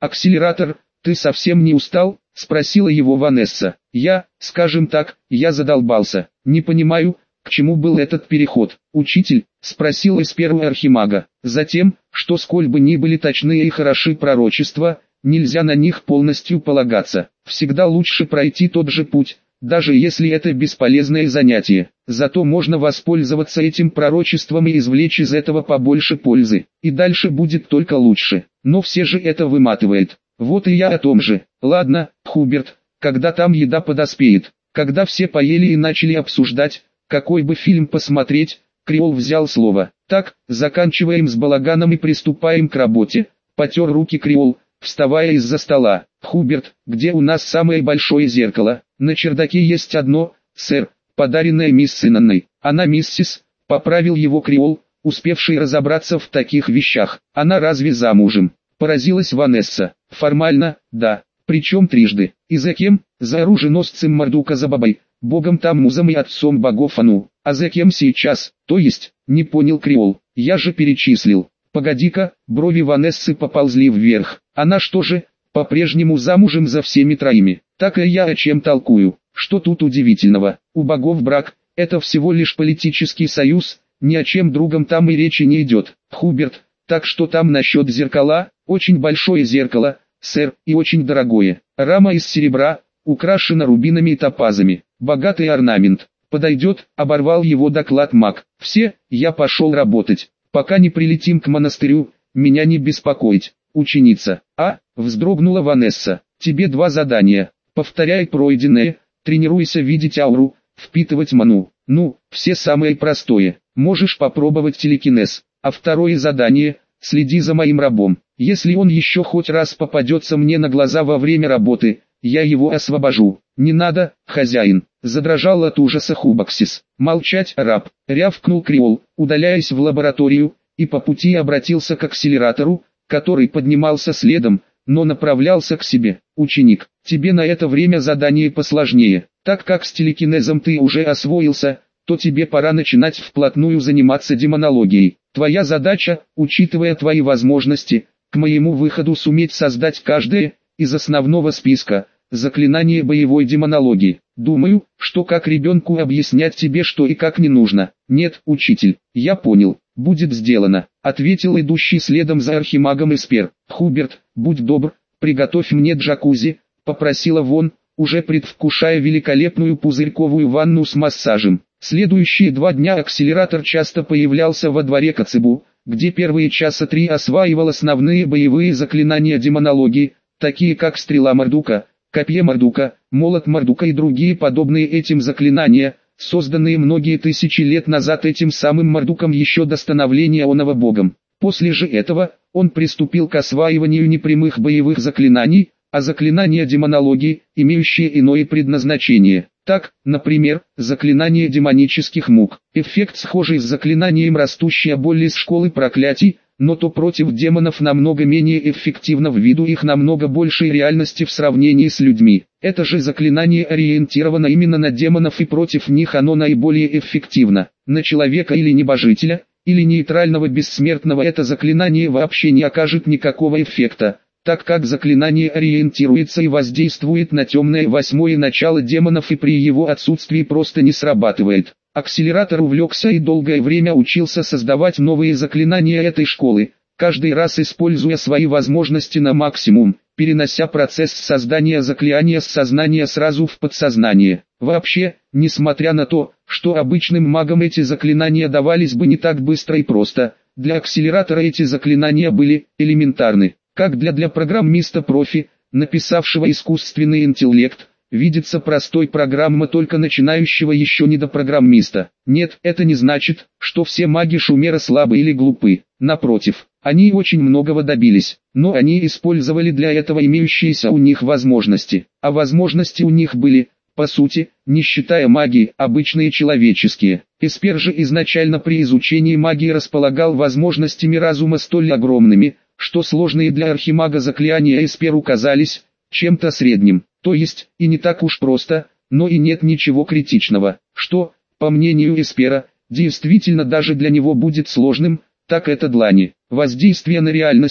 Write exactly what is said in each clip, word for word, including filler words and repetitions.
«Акселератор, ты совсем не устал?» — спросила его Ванесса. «Я, скажем так, я задолбался. Не понимаю, к чему был этот переход, учитель?» — спросил Эспер у архимага. «Затем, что сколь бы ни были точны и хороши пророчества, нельзя на них полностью полагаться. Всегда лучше пройти тот же путь, даже если это бесполезное занятие. Зато можно воспользоваться этим пророчеством и извлечь из этого побольше пользы. И дальше будет только лучше. Но все же это выматывает. Вот и я о том же. Ладно, Хуберт, когда там еда подоспеет?» Когда все поели и начали обсуждать, какой бы фильм посмотреть, Креол взял слово. «Так, заканчиваем с балаганом и приступаем к работе», — потер руки Креол, вставая из-за стола. «Хуберт, где у нас самое большое зеркало?» «На чердаке есть одно, сэр, подаренное мисс Синанной. Она миссис», — поправил его Креол, успевший разобраться в таких вещах. «Она разве замужем?» — поразилась Ванесса. «Формально, да. Причем трижды. И за кем? За оруженосцем Мардука Забабой, богом Таммузом и отцом богов Ану. А за кем сейчас? То есть?» — не понял Креол. «Я же перечислил». «Погоди-ка», брови Ванессы поползли вверх. «Она что же, по-прежнему замужем за всеми троими?» «Так и я о чем толкую. Что тут удивительного? У богов брак – это всего лишь политический союз, ни о чем другом там и речи не идет. Хуберт, так что там насчет зеркала? Очень большое зеркало, сэр, и очень дорогое. Рама из серебра, украшена рубинами и топазами. Богатый орнамент. Подойдет?» — оборвал его доклад маг. «Все, я пошел работать. Пока не прилетим к монастырю, меня не беспокоить. Ученица». «А?» — вздрогнула Ванесса. «Тебе два задания. Повторяй пройденное, тренируйся видеть ауру, впитывать ману. Ну, все самое простое. Можешь попробовать телекинез. А второе задание — следи за моим рабом. Если он еще хоть раз попадется мне на глаза во время работы, я его освобожу». «Не надо, хозяин», — задрожал от ужаса Хубаксис. «Молчать, раб», — рявкнул Креол, удаляясь в лабораторию, и по пути обратился к акселератору, который поднимался следом, но направлялся к себе. «Ученик, тебе на это время задание посложнее. Так как с телекинезом ты уже освоился, то тебе пора начинать вплотную заниматься демонологией. Твоя задача, учитывая твои возможности, к моему выходу суметь создать каждое из основного списка заклинание боевой демонологии. Думаю, что как ребенку объяснять тебе, что и как не нужно». «Нет, учитель, я понял, будет сделано», — ответил идущий следом за архимагом Эспер. «Хуберт, будь добр, приготовь мне джакузи», — попросила Вон, уже предвкушая великолепную пузырьковую ванну с массажем. Следующие два дня акселератор часто появлялся во дворе Коцебу, где первые часа три осваивал основные боевые заклинания демонологии, такие как стрела Мардука, копье Мардука, молот Мардука и другие подобные этим заклинания, созданные многие тысячи лет назад этим самым Мардуком еще до становления оного богом. После же этого, он приступил к осваиванию непрямых боевых заклинаний, а заклинания демонологии, имеющие иное предназначение. Так, например, заклинание демонических мук. Эффект схожий с заклинанием растущая боль из школы проклятий, но то против демонов намного менее эффективно ввиду их намного большей реальности в сравнении с людьми. Это же заклинание ориентировано именно на демонов и против них оно наиболее эффективно. На человека или небожителя, или нейтрального бессмертного это заклинание вообще не окажет никакого эффекта, так как заклинание ориентируется и воздействует на темное восьмое начало демонов и при его отсутствии просто не срабатывает. Акселератор увлекся и долгое время учился создавать новые заклинания этой школы, каждый раз используя свои возможности на максимум, перенося процесс создания заклинания с сознания сразу в подсознание. Вообще, несмотря на то, что обычным магам эти заклинания давались бы не так быстро и просто, для акселератора эти заклинания были элементарны. Как для для программиста-профи, написавшего искусственный интеллект, видится простой программа только начинающего еще не до программиста. Нет, это не значит, что все маги Шумера слабы или глупы. Напротив, они очень многого добились, но они использовали для этого имеющиеся у них возможности. А возможности у них были, по сути, не считая магии, обычные человеческие. Эспер же изначально при изучении магии располагал возможностями разума столь огромными, что сложные для архимага заклинания Эсперу казались чем-то средним. То есть, и не так уж просто, но и нет ничего критичного, что, по мнению Эспера, действительно даже для него будет сложным, так это длани. Воздействие на реальность,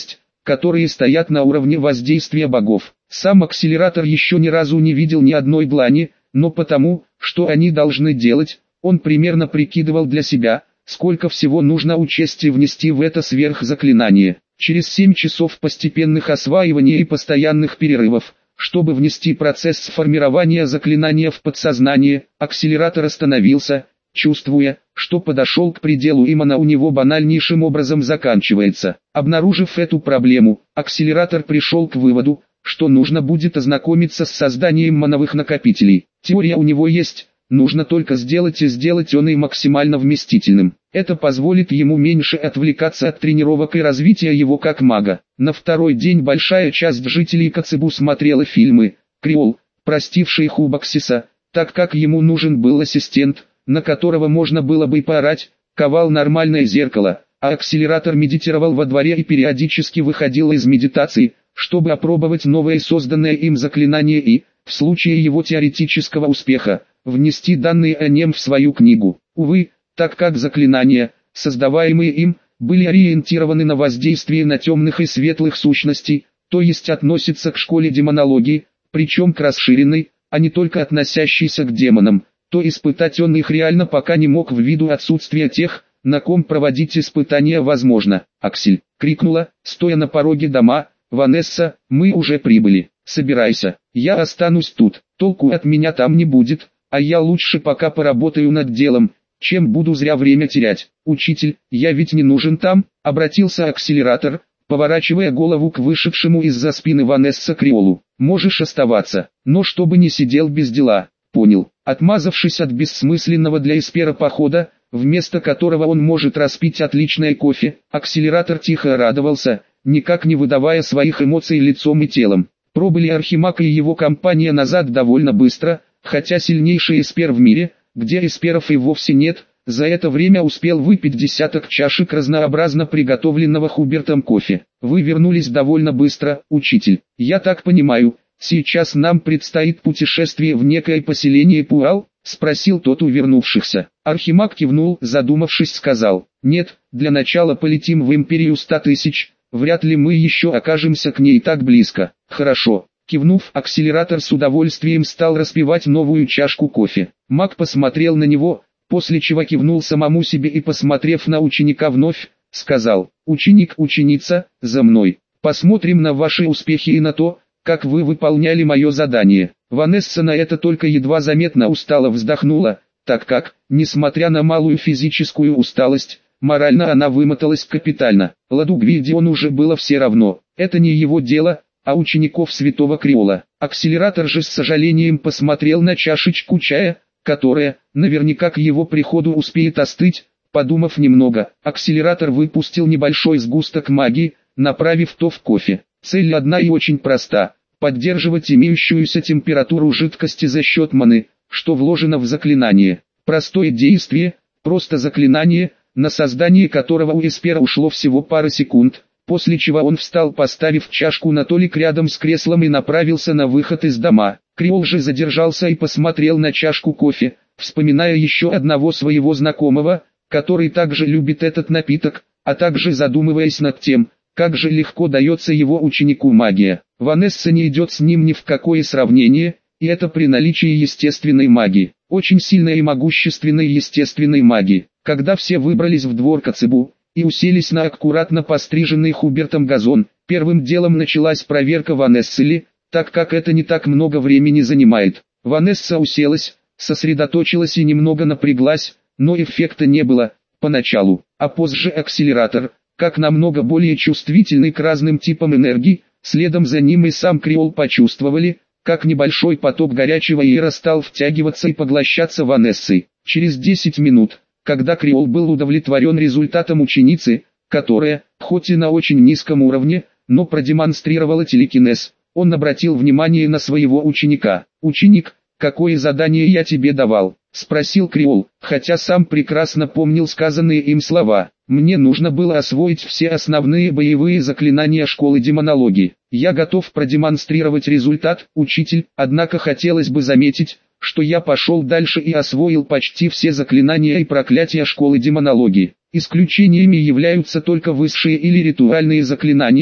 которые стоят на уровне воздействия богов. Сам акселератор еще ни разу не видел ни одной длани, но потому, что они должны делать, он примерно прикидывал для себя, сколько всего нужно учесть и внести в это сверхзаклинание. Через семь часов постепенных осваиваний и постоянных перерывов, чтобы внести процесс формирования заклинания в подсознание, акселератор остановился, чувствуя, что подошел к пределу и мана у него банальнейшим образом заканчивается. Обнаружив эту проблему, акселератор пришел к выводу, что нужно будет ознакомиться с созданием мановых накопителей. Теория у него есть, нужно только сделать и сделать он и максимально вместительным. Это позволит ему меньше отвлекаться от тренировок и развития его как мага. На второй день большая часть жителей Коцебу смотрела фильмы «Креол», простивший Хубаксиса, так как ему нужен был ассистент, на которого можно было бы поорать, ковал нормальное зеркало, а акселератор медитировал во дворе и периодически выходил из медитации, чтобы опробовать новое созданное им заклинание и, в случае его теоретического успеха, внести данные о нем в свою книгу. Увы, так как заклинания, создаваемые им, были ориентированы на воздействие на темных и светлых сущностей, то есть относятся к школе демонологии, причем к расширенной, а не только относящейся к демонам, то испытать он их реально пока не мог ввиду отсутствия тех, на ком проводить испытания возможно. «Аксель!» — крикнула, стоя на пороге дома, «Ванесса, мы уже прибыли, собирайся, я останусь тут, толку от меня там не будет, а я лучше пока поработаю над делом, чем буду зря время терять». «Учитель, я ведь не нужен там», — обратился акселератор, поворачивая голову к вышедшему из-за спины Ванесса Креолу. «Можешь оставаться, но чтобы не сидел без дела». «Понял». Отмазавшись от бессмысленного для Эспера похода, вместо которого он может распить отличное кофе, акселератор тихо радовался, никак не выдавая своих эмоций лицом и телом. Пробыли Архимаг и его компания назад довольно быстро, хотя сильнейший Эспер в мире, где эсперов и вовсе нет, за это время успел выпить десяток чашек разнообразно приготовленного Хубертом кофе. «Вы вернулись довольно быстро, учитель. Я так понимаю, сейчас нам предстоит путешествие в некое поселение Пуал?» — спросил тот у вернувшихся. Архимаг кивнул, задумавшись, сказал: «Нет, для начала полетим в Империю ста тысяч, вряд ли мы еще окажемся к ней так близко». «Хорошо». Кивнув, акселератор с удовольствием стал распивать новую чашку кофе. Маг посмотрел на него, после чего кивнул самому себе и, посмотрев на ученика вновь, сказал: «Ученик, ученица, за мной. Посмотрим на ваши успехи и на то, как вы выполняли мое задание». Ванесса на это только едва заметно устало вздохнула, так как, несмотря на малую физическую усталость, морально она вымоталась капитально. Ладу Гвильдиону уже было все равно, это не его дело, а учеников святого Креола. Акселератор же с сожалением посмотрел на чашечку чая, которая, наверняка к его приходу успеет остыть. Подумав немного, акселератор выпустил небольшой сгусток магии, направив то в кофе. Цель одна и очень проста – поддерживать имеющуюся температуру жидкости за счет маны, что вложено в заклинание. Простое действие, просто заклинание, на создание которого у Эспера ушло всего пара секунд, после чего он встал, поставив чашку на столик рядом с креслом, и направился на выход из дома. Креол же задержался и посмотрел на чашку кофе, вспоминая еще одного своего знакомого, который также любит этот напиток, а также задумываясь над тем, как же легко дается его ученику магия. Ванесса не идет с ним ни в какое сравнение, и это при наличии естественной магии, очень сильной и могущественной естественной магии. Когда все выбрались в двор Коцебу и уселись на аккуратно постриженный Хубертом газон, первым делом началась проверка Ванессы ли, так как это не так много времени занимает. Ванесса уселась, сосредоточилась и немного напряглась, но эффекта не было, поначалу, а позже акселератор, как намного более чувствительный к разным типам энергии, следом за ним и сам Креол почувствовали, как небольшой поток горячего иера стал втягиваться и поглощаться Ванессой. Через десять минут, когда Креол был удовлетворен результатом ученицы, которая, хоть и на очень низком уровне, но продемонстрировала телекинез, он обратил внимание на своего ученика. «Ученик, какое задание я тебе давал?» — спросил Креол, хотя сам прекрасно помнил сказанные им слова. «Мне нужно было освоить все основные боевые заклинания школы демонологии. Я готов продемонстрировать результат, учитель, однако хотелось бы заметить, что я пошел дальше и освоил почти все заклинания и проклятия школы демонологии. Исключениями являются только высшие или ритуальные заклинания,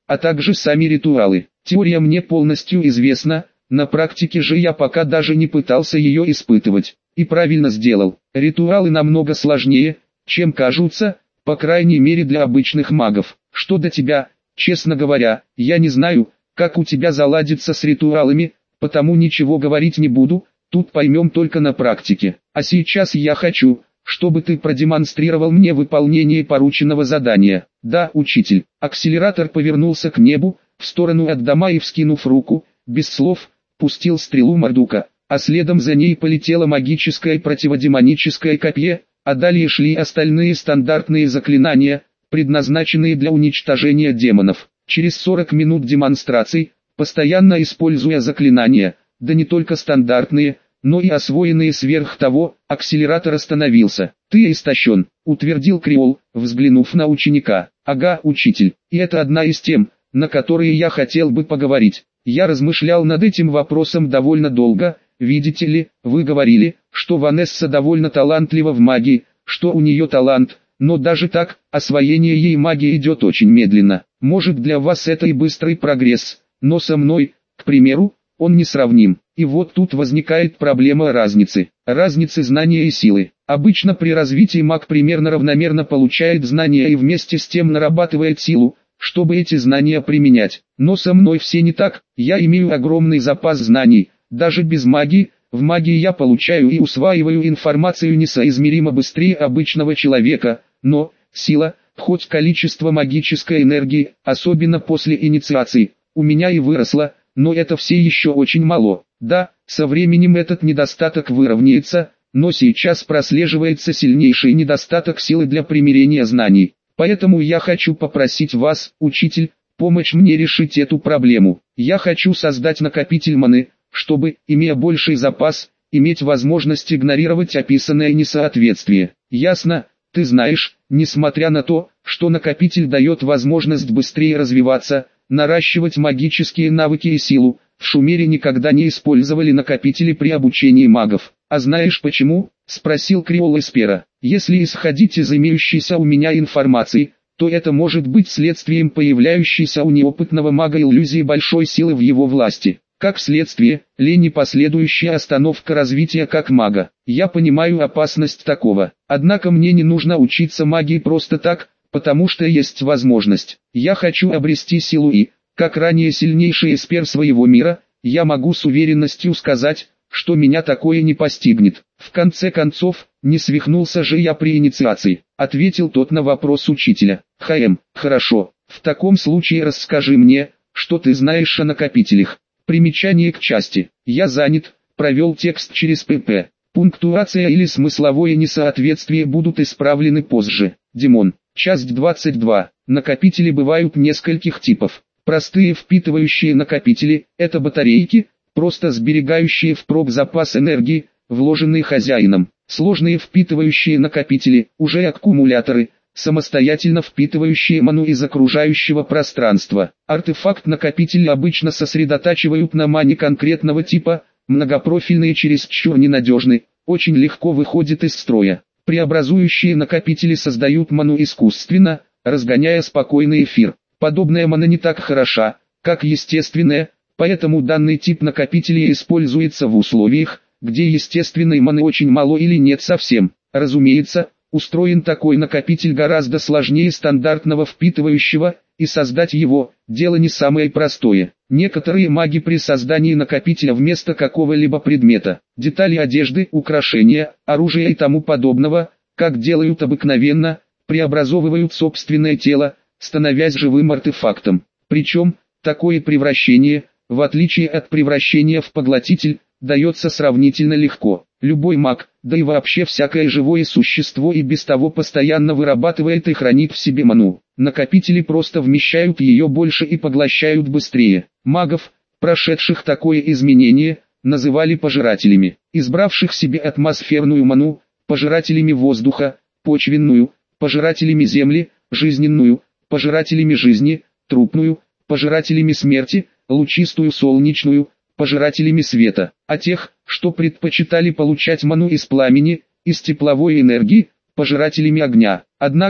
а также сами ритуалы. Теория мне полностью известна, на практике же я пока даже не пытался ее испытывать. И правильно сделал. Ритуалы намного сложнее, чем кажутся, по крайней мере для обычных магов. Что до тебя, честно говоря, я не знаю, как у тебя заладится с ритуалами, потому ничего говорить не буду, тут поймем только на практике. А сейчас я хочу, чтобы ты продемонстрировал мне выполнение порученного задания. Да, учитель. Акселератор повернулся к небу, в сторону от дома и, вскинув руку, без слов, пустил стрелу Мардука, а следом за ней полетело магическое противодемоническое копье, а далее шли остальные стандартные заклинания, предназначенные для уничтожения демонов. Через сорок минут демонстраций, постоянно используя заклинания, да не только стандартные, но и освоенные сверх того, акселератор остановился. «Ты истощен», — утвердил Креол, взглянув на ученика. «Ага, учитель, и это одна из тем, на которые я хотел бы поговорить. Я размышлял над этим вопросом довольно долго. Видите ли, вы говорили, что Ванесса довольно талантлива в магии, что у нее талант, но даже так, освоение ей магии идет очень медленно. Может, для вас это и быстрый прогресс, но со мной, к примеру, он несравним. И вот тут возникает проблема разницы. Разницы знания и силы. Обычно при развитии маг примерно равномерно получает знания и вместе с тем нарабатывает силу, чтобы эти знания применять. Но со мной все не так. Я имею огромный запас знаний. Даже без магии, в магии я получаю и усваиваю информацию несоизмеримо быстрее обычного человека. Но сила, хоть количество магической энергии, особенно после инициации, у меня и выросла, но это все еще очень мало. Да, со временем этот недостаток выровняется, но сейчас прослеживается сильнейший недостаток силы для примирения знаний. Поэтому я хочу попросить вас, учитель, помочь мне решить эту проблему. Я хочу создать накопитель маны, чтобы, имея больший запас, иметь возможность игнорировать описанное несоответствие. Ясно? Ты знаешь, несмотря на то, что накопитель дает возможность быстрее развиваться, наращивать магические навыки и силу, в Шумере никогда не использовали накопители при обучении магов. А знаешь почему? Спросил Креол Эспера. Если исходить из имеющейся у меня информации, то это может быть следствием появляющейся у неопытного мага иллюзии большой силы в его власти. Как следствие, лень и последующая остановка развития как мага. Я понимаю опасность такого. Однако мне не нужно учиться магии просто так, потому что есть возможность. Я хочу обрести силу и, как ранее сильнейший эспер своего мира, я могу с уверенностью сказать, что меня такое не постигнет. В конце концов, не свихнулся же я при инициации, ответил тот на вопрос учителя. Хм, хорошо, в таком случае расскажи мне, что ты знаешь о накопителях. Примечание к части. Я занят, провел текст через ПП. Пунктуация или смысловое несоответствие будут исправлены позже. Димон. Часть двадцать два. Накопители бывают нескольких типов. Простые впитывающие накопители – это батарейки, просто сберегающие впрок запас энергии, вложенный хозяином. Сложные впитывающие накопители – уже аккумуляторы, самостоятельно впитывающие ману из окружающего пространства. Артефакт-накопители обычно сосредотачивают на мане конкретного типа, многопрофильные чересчур ненадежны, очень легко выходят из строя. Преобразующие накопители создают ману искусственно, разгоняя спокойный эфир. Подобная мана не так хороша, как естественная, поэтому данный тип накопителей используется в условиях, где естественной маны очень мало или нет совсем. Разумеется, устроен такой накопитель гораздо сложнее стандартного впитывающего, и создать его – дело не самое простое. Некоторые маги при создании накопителя вместо какого-либо предмета, детали одежды, украшения, оружия и тому подобного, как делают обыкновенно, преобразовывают собственное тело, становясь живым артефактом. Причем, такое превращение, в отличие от превращения в поглотитель, дается сравнительно легко. Любой маг, да и вообще всякое живое существо и без того постоянно вырабатывает и хранит в себе ману. Накопители просто вмещают ее больше и поглощают быстрее. Магов, прошедших такое изменение, называли пожирателями. Избравших себе атмосферную ману, пожирателями воздуха, почвенную, пожирателями земли, жизненную, пожирателями жизни, трупную, пожирателями смерти, лучистую солнечную, пожирателями света, а тех, что предпочитали получать ману из пламени, из тепловой энергии, пожирателями огня. Однако,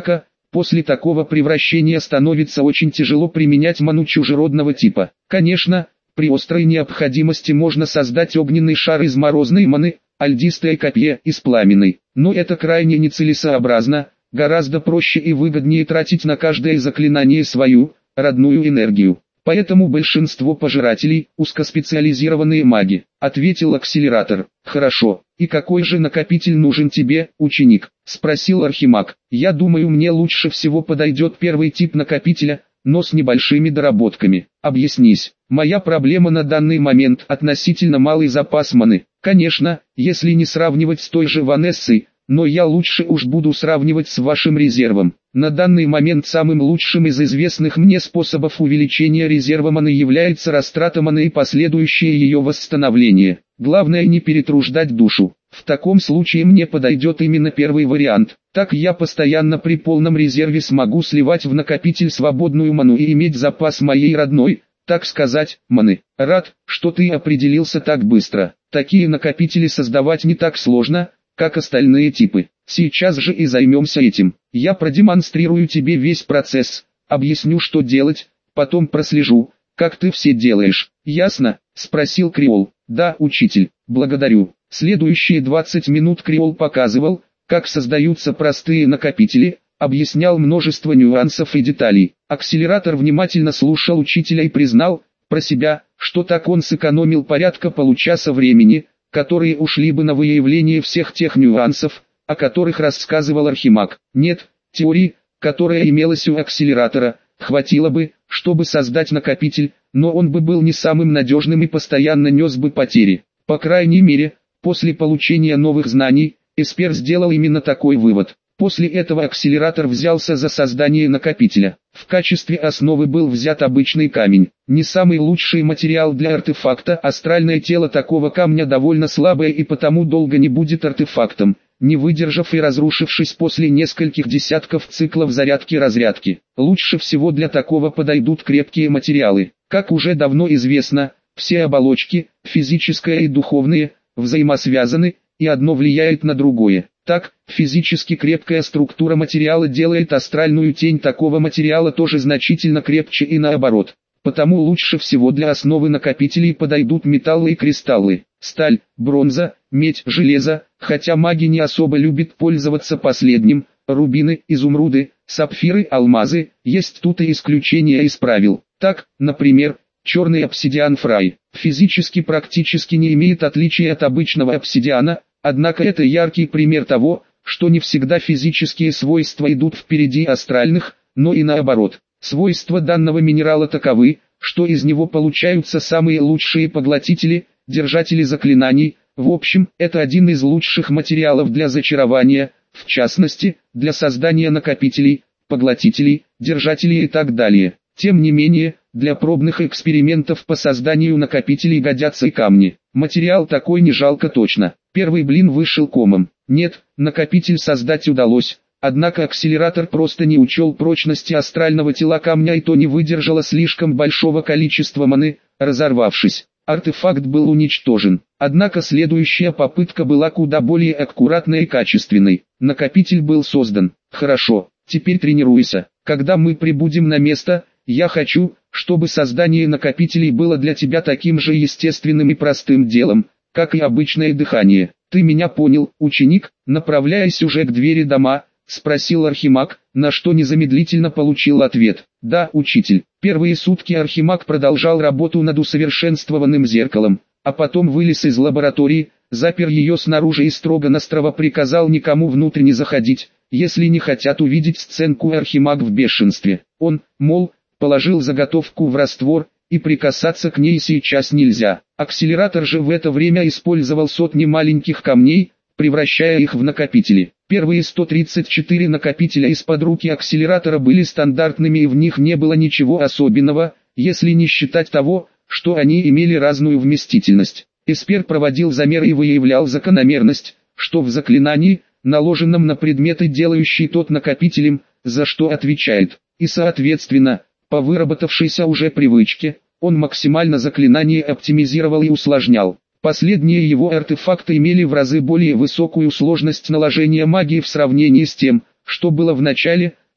После такого превращения становится очень тяжело применять ману чужеродного типа. Конечно, при острой необходимости можно создать огненный шар из морозной маны, а льдистое копье из пламенной. Но это крайне нецелесообразно, гораздо проще и выгоднее тратить на каждое заклинание свою, родную энергию. Поэтому большинство пожирателей – узкоспециализированные маги, ответил акселератор. Хорошо, и какой же накопитель нужен тебе, ученик? Спросил Архимаг. Я думаю, мне лучше всего подойдет первый тип накопителя, но с небольшими доработками. Объяснись. Моя проблема на данный момент относительно малый запас маны. Конечно, если не сравнивать с той же Ванессой, но я лучше уж буду сравнивать с вашим резервом. На данный момент самым лучшим из известных мне способов увеличения резерва маны является растрата маны и последующее ее восстановление. Главное не перетруждать душу. В таком случае мне подойдет именно первый вариант. Так я постоянно при полном резерве смогу сливать в накопитель свободную ману и иметь запас моей родной, так сказать, маны. Рад, что ты определился так быстро. Такие накопители создавать не так сложно, как остальные типы. Сейчас же и займемся этим. Я продемонстрирую тебе весь процесс, объясню, что делать, потом прослежу, как ты все делаешь. Ясно? Спросил Креол. Да, учитель, благодарю. Следующие двадцать минут Креол показывал, как создаются простые накопители, объяснял множество нюансов и деталей. Акселератор внимательно слушал учителя и признал, про себя, что так он сэкономил порядка получаса времени, которые ушли бы на выявление всех тех нюансов, о которых рассказывал Архимаг. Нет, теории, которая имелась у акселератора, хватило бы, чтобы создать накопитель, но он бы был не самым надежным и постоянно нес бы потери. По крайней мере, после получения новых знаний, Эспер сделал именно такой вывод. После этого акселератор взялся за создание накопителя. В качестве основы был взят обычный камень. Не самый лучший материал для артефакта, астральное тело такого камня довольно слабое и потому долго не будет артефактом, не выдержав и разрушившись после нескольких десятков циклов зарядки-разрядки. Лучше всего для такого подойдут крепкие материалы. Как уже давно известно, все оболочки, физическое и духовные, взаимосвязаны, и одно влияет на другое. Так, физически крепкая структура материала делает астральную тень такого материала тоже значительно крепче и наоборот. Потому лучше всего для основы накопителей подойдут металлы и кристаллы, сталь, бронза, медь, железо, хотя маги не особо любят пользоваться последним, рубины, изумруды, сапфиры, алмазы, есть тут и исключения из правил. Так, например, черный обсидиан Фрай, физически практически не имеет отличия от обычного обсидиана, однако это яркий пример того, что не всегда физические свойства идут впереди астральных, но и наоборот. Свойства данного минерала таковы, что из него получаются самые лучшие поглотители, держатели заклинаний. В общем, это один из лучших материалов для зачарования, в частности, для создания накопителей, поглотителей, держателей и так далее. Тем не менее, для пробных экспериментов по созданию накопителей годятся и камни. Материал такой не жалко точно. Первый блин вышел комом. Нет, накопитель создать удалось. Однако акселератор просто не учел прочности астрального тела камня, и то не выдержало слишком большого количества маны, разорвавшись. Артефакт был уничтожен. Однако следующая попытка была куда более аккуратной и качественной. Накопитель был создан. Хорошо, теперь тренируйся. Когда мы прибудем на место, я хочу, чтобы создание накопителей было для тебя таким же естественным и простым делом, как и обычное дыхание. Ты меня понял, ученик? Направляясь уже к двери дома, спросил Архимаг, на что незамедлительно получил ответ. Да, учитель. Первые сутки Архимаг продолжал работу над усовершенствованным зеркалом, а потом вылез из лаборатории, запер ее снаружи и строго-настрого приказал никому внутрь не заходить, если не хотят увидеть сценку. Архимаг в бешенстве. Он, мол, положил заготовку в раствор, и прикасаться к ней сейчас нельзя. Акселератор же в это время использовал сотни маленьких камней, превращая их в накопители. Первые сто тридцать четыре накопителя из-под руки акселератора были стандартными, и в них не было ничего особенного, если не считать того, что они имели разную вместительность. Эспер проводил замеры и выявлял закономерность, что в заклинании, наложенном на предметы, делающий тот накопителем, за что отвечает. И соответственно, по выработавшейся уже привычке, он максимально заклинание оптимизировал и усложнял. Последние его артефакты имели в разы более высокую сложность наложения магии в сравнении с тем, что было в начале,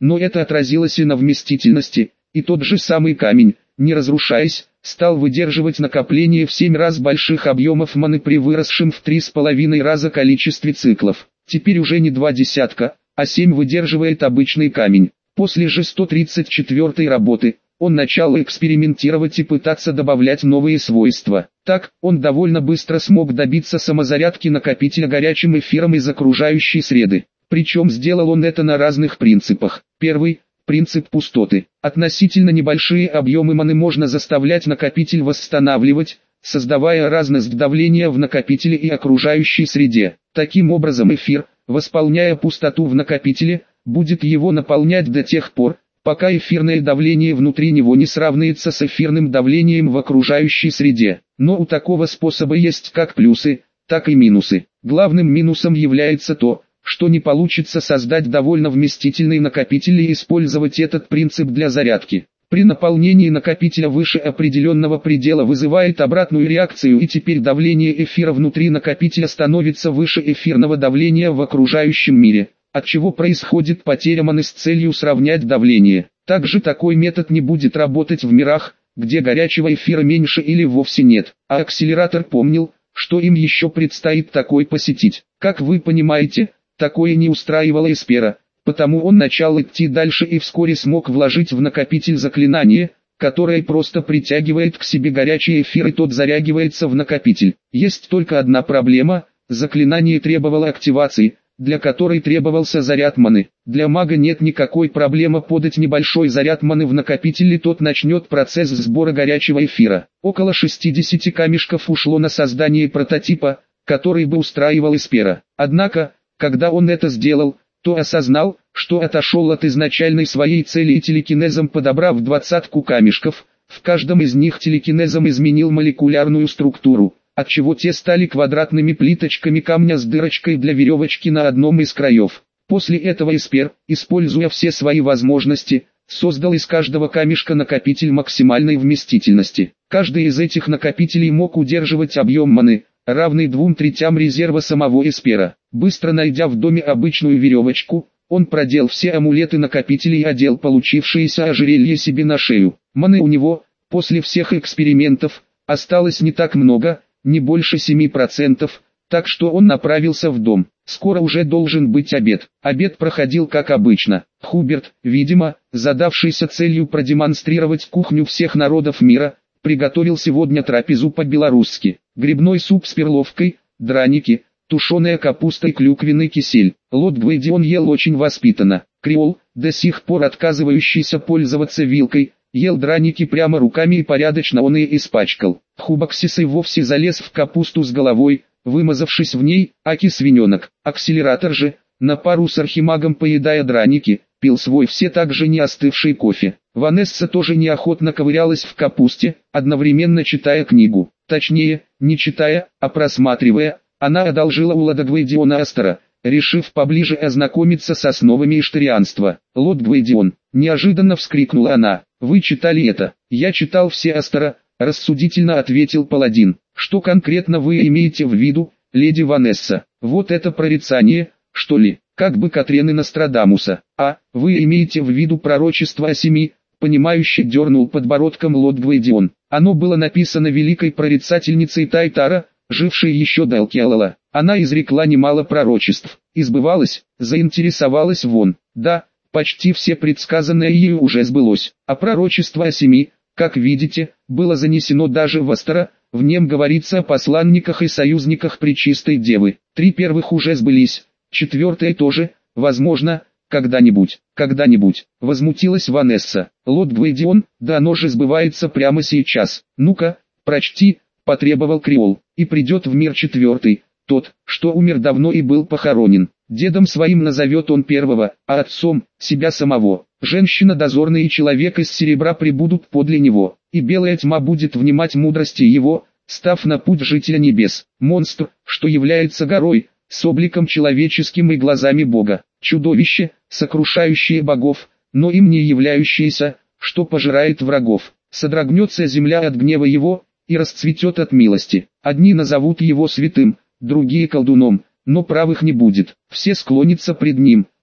но это отразилось и на вместительности, и тот же самый камень, не разрушаясь, стал выдерживать накопление в семь раз больших объемов маны при выросшем в три с половиной раза количестве циклов. Теперь уже не два десятка, а семь выдерживает обычный камень. После же сто тридцать четвёртой работы, он начал экспериментировать и пытаться добавлять новые свойства. Так, он довольно быстро смог добиться самозарядки накопителя горячим эфиром из окружающей среды. Причем сделал он это на разных принципах. Первый – принцип пустоты. Относительно небольшие объемы маны можно заставлять накопитель восстанавливать, создавая разность давления в накопителе и окружающей среде. Таким образом эфир, восполняя пустоту в накопителе, будет его наполнять до тех пор, пока эфирное давление внутри него не сравняется с эфирным давлением в окружающей среде. Но у такого способа есть как плюсы, так и минусы. Главным минусом является то, что не получится создать довольно вместительный накопитель и использовать этот принцип для зарядки. При наполнении накопителя выше определенного предела вызывает обратную реакцию, и теперь давление эфира внутри накопителя становится выше эфирного давления в окружающем мире, отчего происходит потеря маны с целью сравнять давление. Также такой метод не будет работать в мирах, где горячего эфира меньше или вовсе нет, а акселератор помнил, что им еще предстоит такой посетить. Как вы понимаете, такое не устраивало Эспера, потому он начал идти дальше и вскоре смог вложить в накопитель заклинание, которое просто притягивает к себе горячий эфир, и тот зарягивается в накопитель. Есть только одна проблема: заклинание требовало активации, для которой требовался заряд маны. Для мага нет никакой проблемы подать небольшой заряд маны в накопитель, и тот начнет процесс сбора горячего эфира. Около шестидесяти камешков ушло на создание прототипа, который бы устраивал Эспера. Однако, когда он это сделал, то осознал, что отошел от изначальной своей цели и телекинезом, подобрав двадцатку камешков, в каждом из них телекинезом изменил молекулярную структуру, отчего те стали квадратными плиточками камня с дырочкой для веревочки на одном из краев. После этого Эспер, используя все свои возможности, создал из каждого камешка накопитель максимальной вместительности. Каждый из этих накопителей мог удерживать объем маны, равный двум третям резерва самого Эспера. Быстро найдя в доме обычную веревочку, он продел все амулеты накопителей и одел получившееся ожерелье себе на шею. Маны у него, после всех экспериментов, осталось не так много, не больше семи процентов, так что он направился в дом. Скоро уже должен быть обед. Обед проходил как обычно. Хуберт, видимо, задавшийся целью продемонстрировать кухню всех народов мира, приготовил сегодня трапезу по-белорусски. Грибной суп с перловкой, драники, тушеная капуста и клюквенный кисель. Лорд Гвейдион ел очень воспитанно. Креол, до сих пор отказывающийся пользоваться вилкой, ел драники прямо руками, и порядочно он и испачкал. Хубаксис и вовсе залез в капусту с головой, вымазавшись в ней, аки свиненок. Акселератор же, на пару с архимагом поедая драники, пил свой все так же не остывший кофе. Ванесса тоже неохотно ковырялась в капусте, одновременно читая книгу. Точнее, не читая, а просматривая, она одолжила у лорда Гвейдиона Астера, решив поближе ознакомиться с основами иштарианства. «Лорд Гвейдион!» – неожиданно вскрикнула она. «Вы читали это?» «Я читал все Астера», – рассудительно ответил паладин. «Что конкретно вы имеете в виду, леди Ванесса? Вот это прорицание, что ли? Как бы Катрены Нострадамуса. А, вы имеете в виду пророчество о семи?» Понимающе дернул подбородком лорд Гвейдион. Оно было написано великой прорицательницей Тайтара, жившей еще до Алкиалала. Она изрекла немало пророчеств. И сбывалась, заинтересовалась вон. Да, почти все предсказанное ею уже сбылось. А пророчество о семи, как видите, было занесено даже в Астера. В нем говорится о посланниках и союзниках Пречистой Девы. Три первых уже сбылись, четвертое тоже, возможно, когда-нибудь, когда-нибудь, возмутилась Ванесса. Лорд Гвейдион, да оно же сбывается прямо сейчас. Ну-ка, прочти, потребовал Креол. И придет в мир четвертый, тот, что умер давно и был похоронен. Дедом своим назовет он первого, а отцом – себя самого. Женщина дозорная и человек из серебра прибудут подле него, и белая тьма будет внимать мудрости его, став на путь жителя небес. Монстр, что является горой, с обликом человеческим и глазами Бога. Чудовище, сокрушающее богов, но им не являющееся, что пожирает врагов. Содрогнется земля от гнева его, и расцветет от милости. Одни назовут его святым, другие колдуном, но правых не будет. Все склонятся пред ним,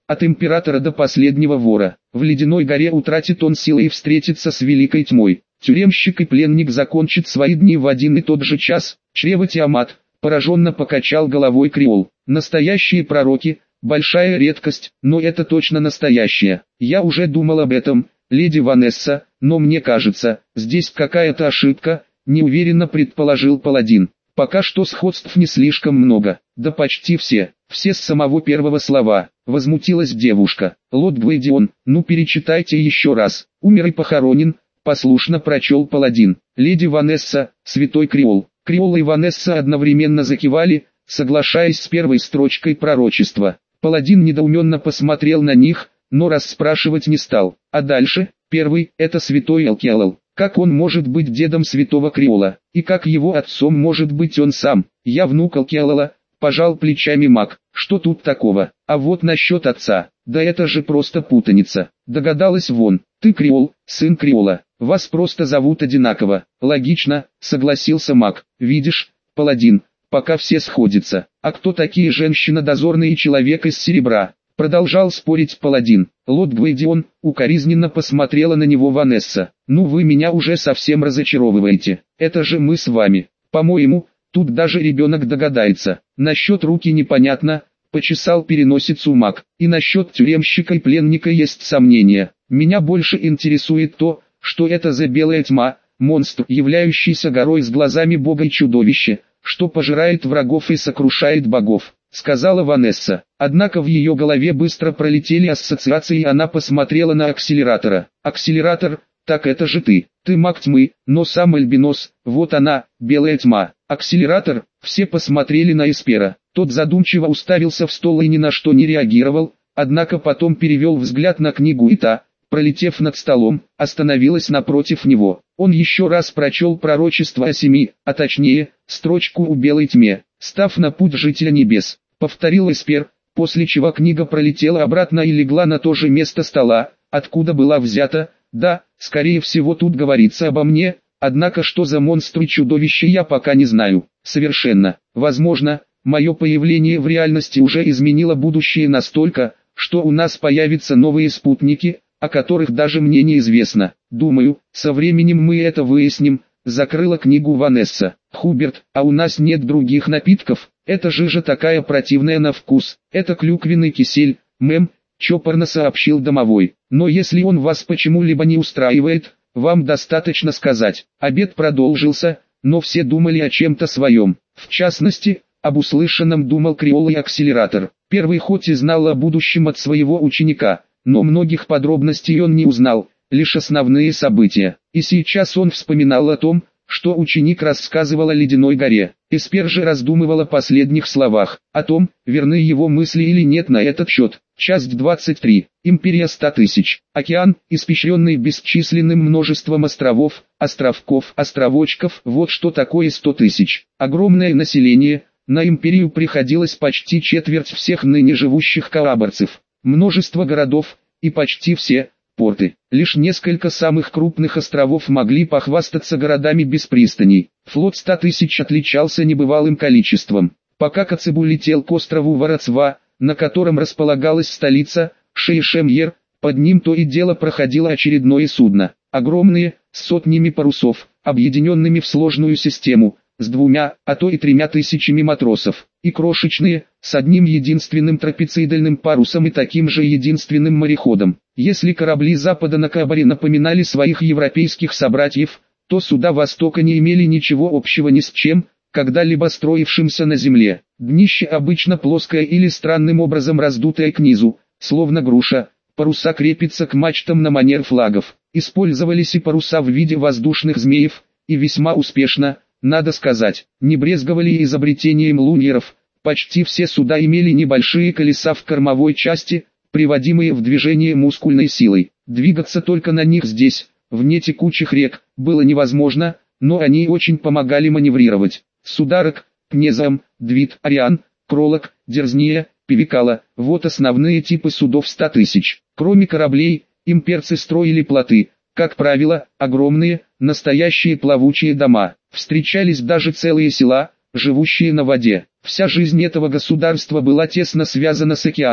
от императора до последнего вора. В Ледяной горе утратит он силы и встретится с великой тьмой. Тюремщик и пленник закончат свои дни в один и тот же час. Чрево Тиамат, пораженно покачал головой Креол. Настоящие пророки, большая редкость, но это точно настоящее. Я уже думал об этом, леди Ванесса, но мне кажется, здесь какая-то ошибка, неуверенно предположил паладин. Пока что сходств не слишком много, да почти все, все с самого первого слова, возмутилась девушка. Лорд Гвейдион, ну перечитайте еще раз, умер и похоронен, послушно прочел паладин. Леди Ванесса, святой Креол. Креол и Ванесса одновременно закивали, соглашаясь с первой строчкой пророчества. Паладин недоуменно посмотрел на них, но расспрашивать не стал. А дальше, первый, это святой Элкиалал. Как он может быть дедом святого Креола, и как его отцом может быть он сам? Я внук Элкиалала, пожал плечами маг. Что тут такого? А вот насчет отца, да это же просто путаница. Догадалась вон, ты Креол, сын Креола, вас просто зовут одинаково. Логично, согласился маг. Видишь, паладин, пока все сходятся. А кто такие женщина-дозорный и человек из серебра? Продолжал спорить паладин. Лорд Гвейдион укоризненно посмотрела на него Ванесса. Ну вы меня уже совсем разочаровываете. Это же мы с вами. По-моему, тут даже ребенок догадается. Насчет руки непонятно, почесал переносицу маг. И насчет тюремщика и пленника есть сомнения. Меня больше интересует то, что это за белая тьма, монстр, являющийся горой с глазами бога и чудовище, что пожирает врагов и сокрушает богов, сказала Ванесса. Однако в ее голове быстро пролетели ассоциации и она посмотрела на акселератора. Акселератор, так это же ты, ты маг тьмы, но сам Альбинос, вот она, белая тьма. Акселератор, все посмотрели на Эспера, тот задумчиво уставился в стол и ни на что не реагировал, однако потом перевел взгляд на книгу и та, пролетев над столом, остановилась напротив него. Он еще раз прочел пророчество о семи, а точнее, строчку о белой тьме, став на путь жителя небес. Повторил Эспер, после чего книга пролетела обратно и легла на то же место стола, откуда была взята. Да, скорее всего тут говорится обо мне, однако что за монстры и чудовища я пока не знаю. Совершенно, возможно, мое появление в реальности уже изменило будущее настолько, что у нас появятся новые спутники, о которых даже мне неизвестно. Думаю, со временем мы это выясним, закрыла книгу Ванесса. Хуберт, а у нас нет других напитков, это жижа такая противная на вкус, это клюквенный кисель, мэм, чопорно сообщил домовой. Но если он вас почему-либо не устраивает, вам достаточно сказать. Обед продолжился, но все думали о чем-то своем. В частности, об услышанном думал Креол и акселератор. Первый хоть и знал о будущем от своего ученика, но многих подробностей он не узнал, лишь основные события. И сейчас он вспоминал о том, что ученик рассказывал о Ледяной горе. Эспер же раздумывал о последних словах, о том, верны его мысли или нет на этот счет. Часть двадцать три. Империя ста тысяч. Океан, испещренный бесчисленным множеством островов, островков, островочков. Вот что такое сто тысяч. Огромное население. На империю приходилось почти четверть всех ныне живущих каабарцев. Множество городов, и почти все порты. Лишь несколько самых крупных островов могли похвастаться городами без пристаней. Флот ста тысяч отличался небывалым количеством. Пока Коцебу летел к острову Варацва, на котором располагалась столица, Шейшемьер, под ним то и дело проходило очередное судно. Огромные, с сотнями парусов, объединенными в сложную систему, с двумя, а то и тремя тысячами матросов, и крошечные, с одним единственным трапециидальным парусом и таким же единственным мореходом. Если корабли Запада на Каабаре напоминали своих европейских собратьев, то суда Востока не имели ничего общего ни с чем, когда-либо строившимся на земле. Днище обычно плоское или странным образом раздутое к низу, словно груша, паруса крепятся к мачтам на манер флагов. Использовались и паруса в виде воздушных змеев, и весьма успешно. Надо сказать, не брезговали и изобретением луньеров. Почти все суда имели небольшие колеса в кормовой части, приводимые в движение мускульной силой. Двигаться только на них здесь, вне текучих рек, было невозможно, но они очень помогали маневрировать. Сударок, Пнезам, Двит, Ариан, Кролок, Дерзния, Певекала – вот основные типы судов ста тысяч. Кроме кораблей, имперцы строили плоты, как правило, огромные, настоящие плавучие дома. Встречались даже целые села, живущие на воде. Вся жизнь этого государства была тесно связана с океаном,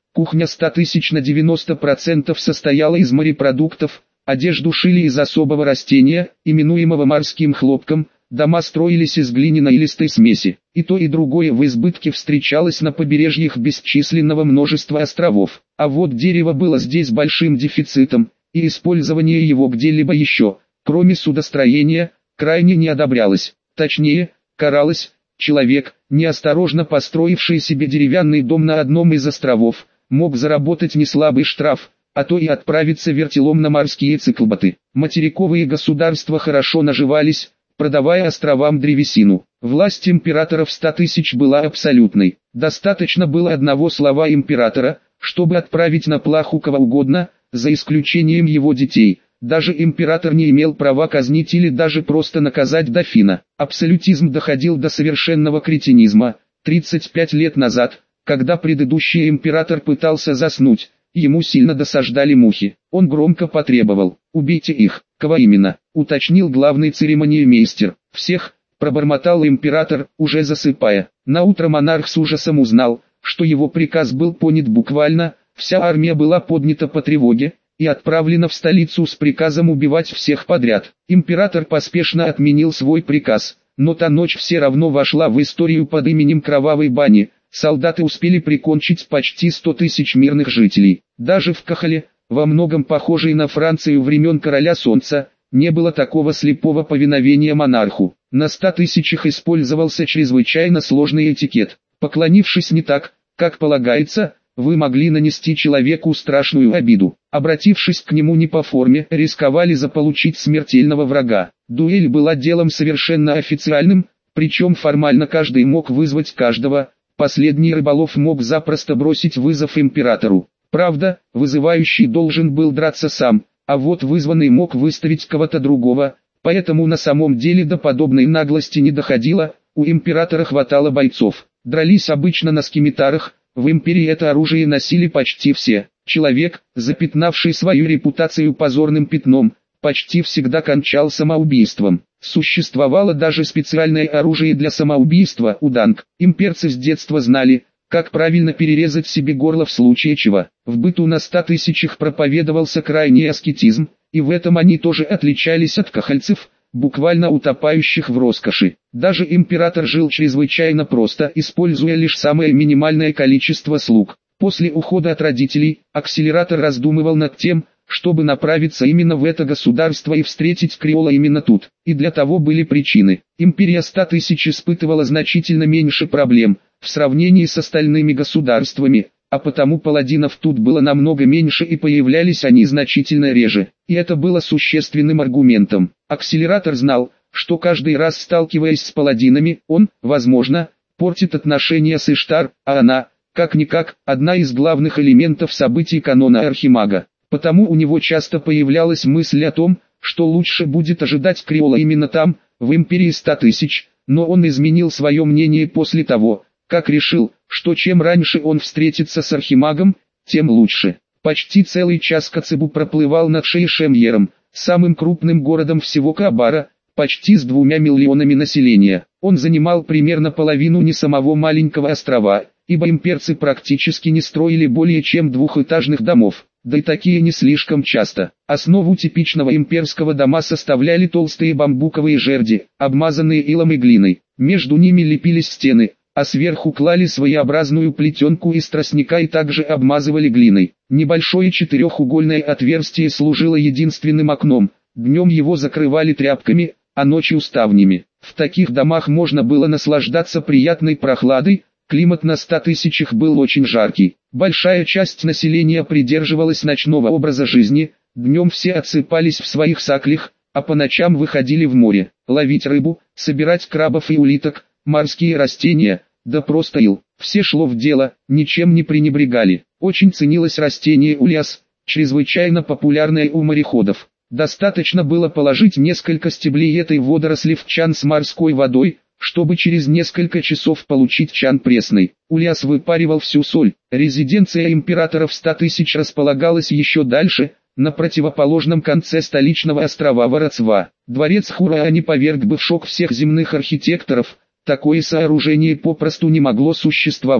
Кухня ста тысяч на девяносто процентов состояла из морепродуктов, одежду шили из особого растения, именуемого морским хлопком, дома строились из глиняной и листой смеси. И то и другое в избытке встречалось на побережьях бесчисленного множества островов. А вот дерево было здесь большим дефицитом, и использование его где-либо еще, кроме судостроения, крайне не одобрялось. Точнее, каралось. Человек, неосторожно построивший себе деревянный дом на одном из островов, мог заработать неслабый штраф, а то и отправиться вертелом на морские циклботы. Материковые государства хорошо наживались, продавая островам древесину. Власть императоров ста тысяч была абсолютной. Достаточно было одного слова императора, чтобы отправить на плаху кого угодно, за исключением его детей. Даже император не имел права казнить или даже просто наказать дофина. Абсолютизм доходил до совершенного кретинизма. тридцать пять лет назад, когда предыдущий император пытался заснуть, ему сильно досаждали мухи. Он громко потребовал: «Убейте их». «Кого именно?» — уточнил главный церемониймейстер. «Всех», — пробормотал император, уже засыпая. Наутро монарх с ужасом узнал, что его приказ был понят буквально. Вся армия была поднята по тревоге и отправлена в столицу с приказом убивать всех подряд. Император поспешно отменил свой приказ, но та ночь все равно вошла в историю под именем Кровавой бани. Солдаты успели прикончить почти сто тысяч мирных жителей. Даже в Кахале, во многом похожей на Францию времен Короля Солнца, не было такого слепого повиновения монарху. На ста тысячах использовался чрезвычайно сложный этикет. Поклонившись не так, как полагается, вы могли нанести человеку страшную обиду. Обратившись к нему не по форме, рисковали заполучить смертельного врага. Дуэль была делом совершенно официальным, причем формально каждый мог вызвать каждого. Последний рыболов мог запросто бросить вызов императору. Правда, вызывающий должен был драться сам, а вот вызванный мог выставить кого-то другого, поэтому на самом деле до подобной наглости не доходило, у императора хватало бойцов. Дрались обычно на скимитарах, в империи это оружие носили почти все. Человек, запятнавший свою репутацию позорным пятном, почти всегда кончал самоубийством. Существовало даже специальное оружие для самоубийства – уданг. Имперцы с детства знали, как правильно перерезать себе горло в случае чего. В быту на ста тысячах проповедовался крайний аскетизм, и в этом они тоже отличались от кахальцев, буквально утопающих в роскоши. Даже император жил чрезвычайно просто, используя лишь самое минимальное количество слуг. После ухода от родителей, акселератор раздумывал над тем, чтобы направиться именно в это государство и встретить Криола именно тут. И для того были причины. Империя ста тысяч испытывала значительно меньше проблем, в сравнении с остальными государствами, а потому паладинов тут было намного меньше и появлялись они значительно реже. И это было существенным аргументом. Акселератор знал, что каждый раз сталкиваясь с паладинами, он, возможно, портит отношения с Иштар, а она, как-никак, одна из главных элементов событий канона Архимага. Потому у него часто появлялась мысль о том, что лучше будет ожидать Криола именно там, в империи ста тысяч, но он изменил свое мнение после того, как решил, что чем раньше он встретится с Архимагом, тем лучше. Почти целый час Коцебу проплывал над Шейшемьером, самым крупным городом всего Кабара, почти с двумя миллионами населения. Он занимал примерно половину не самого маленького острова, ибо имперцы практически не строили более чем двухэтажных домов, да и такие не слишком часто. Основу типичного имперского дома составляли толстые бамбуковые жерди, обмазанные илом и глиной. Между ними лепились стены, а сверху клали своеобразную плетенку из тростника и также обмазывали глиной. Небольшое четырехугольное отверстие служило единственным окном, днем его закрывали тряпками, а ночью ставнями. В таких домах можно было наслаждаться приятной прохладой. Климат на ста тысячах был очень жаркий. Большая часть населения придерживалась ночного образа жизни, днем все отсыпались в своих саклях, а по ночам выходили в море, ловить рыбу, собирать крабов и улиток, морские растения, да просто ил. Все шло в дело, ничем не пренебрегали. Очень ценилось растение ульяс, чрезвычайно популярное у мореходов. Достаточно было положить несколько стеблей этой водоросли в чан с морской водой, чтобы через несколько часов получить чан пресной. Ульяс выпаривал всю соль. Резиденция императоров ста тысяч располагалась еще дальше, на противоположном конце столичного острова Варацва. Дворец Хураани поверг бы в шок всех земных архитекторов. Такое сооружение попросту не могло существовать.